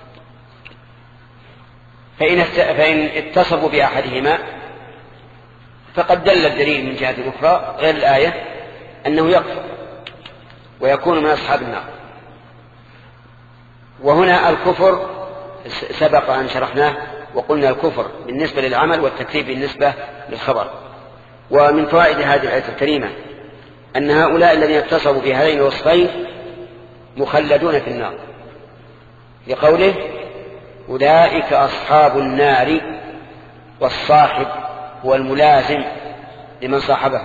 فإن فإن اتصفوا بأحدهما فقد دل الدليل من جهة أخرى غير الآية أنه يكفر ويكون من أصحاب النار. وهنا الكفر سبق أن شرحناه وقلنا الكفر بالنسبة للعمل والتكذيب بالنسبة للخبر. ومن فوائد هذه الآية الكريمة أن هؤلاء الذين اتصفوا بهذين الوصفين مخلدون في النار، لقوله أولئك أصحاب النار والصاحب هو الملازم لمن صاحبه.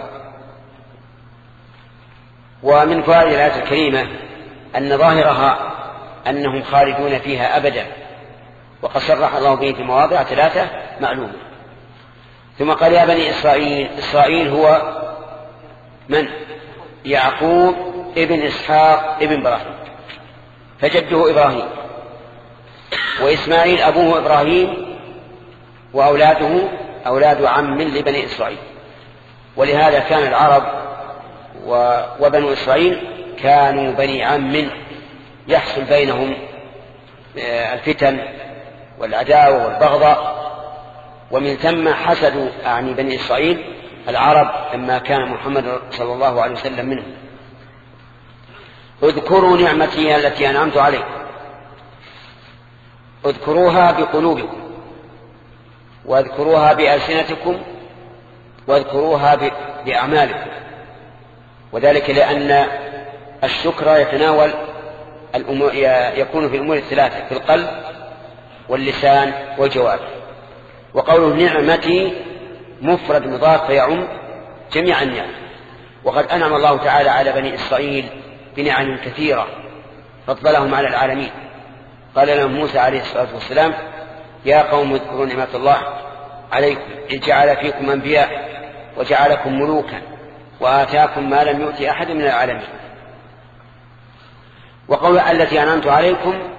ومن فوائد الآية الكريمة أن ظاهرها أنهم خالدون فيها أبدا، وقد صرح الله به في مواضع ثلاثة معلومة. ثم قال يا بني إسرائيل، إسرائيل هو من؟ يعقوب ابن إسحاق ابن إبراهيم، فجده إبراهيم، وإسماعيل أبوه إبراهيم، وأولاده أولاد عم لبني إسرائيل. ولهذا كان العرب وبنو إسرائيل كانوا بني عم يحصل بينهم الفتن والعداوة والبغضاء، ومن ثم حسدوا أعني بني إسرائيل العرب لما كان محمد صلى الله عليه وسلم منهم. اذكروا نعمتي التي أنعمت عليكم، اذكروها بقلوبكم، واذكروها بألسنتكم، واذكروها بأعمالكم. وذلك لأن الشكر يتناول الأمور، يكون في الأمور الثلاثة، في القلب واللسان والجوارح. وقوله نعمتي مفرد مضاف فيعم جميع النعم، وقد أنعم الله تعالى على بني إسرائيل بنعم كثيرة فضلهم على العالمين. قال لهم موسى عليه الصلاة والسلام يا قوم اذكروا نعمة الله عليكم إذ جعل فيكم أنبياء وجعلكم ملوكا وآتاكم ما لم يؤت أحد من العالمين. وقول التي أنعمت عليكم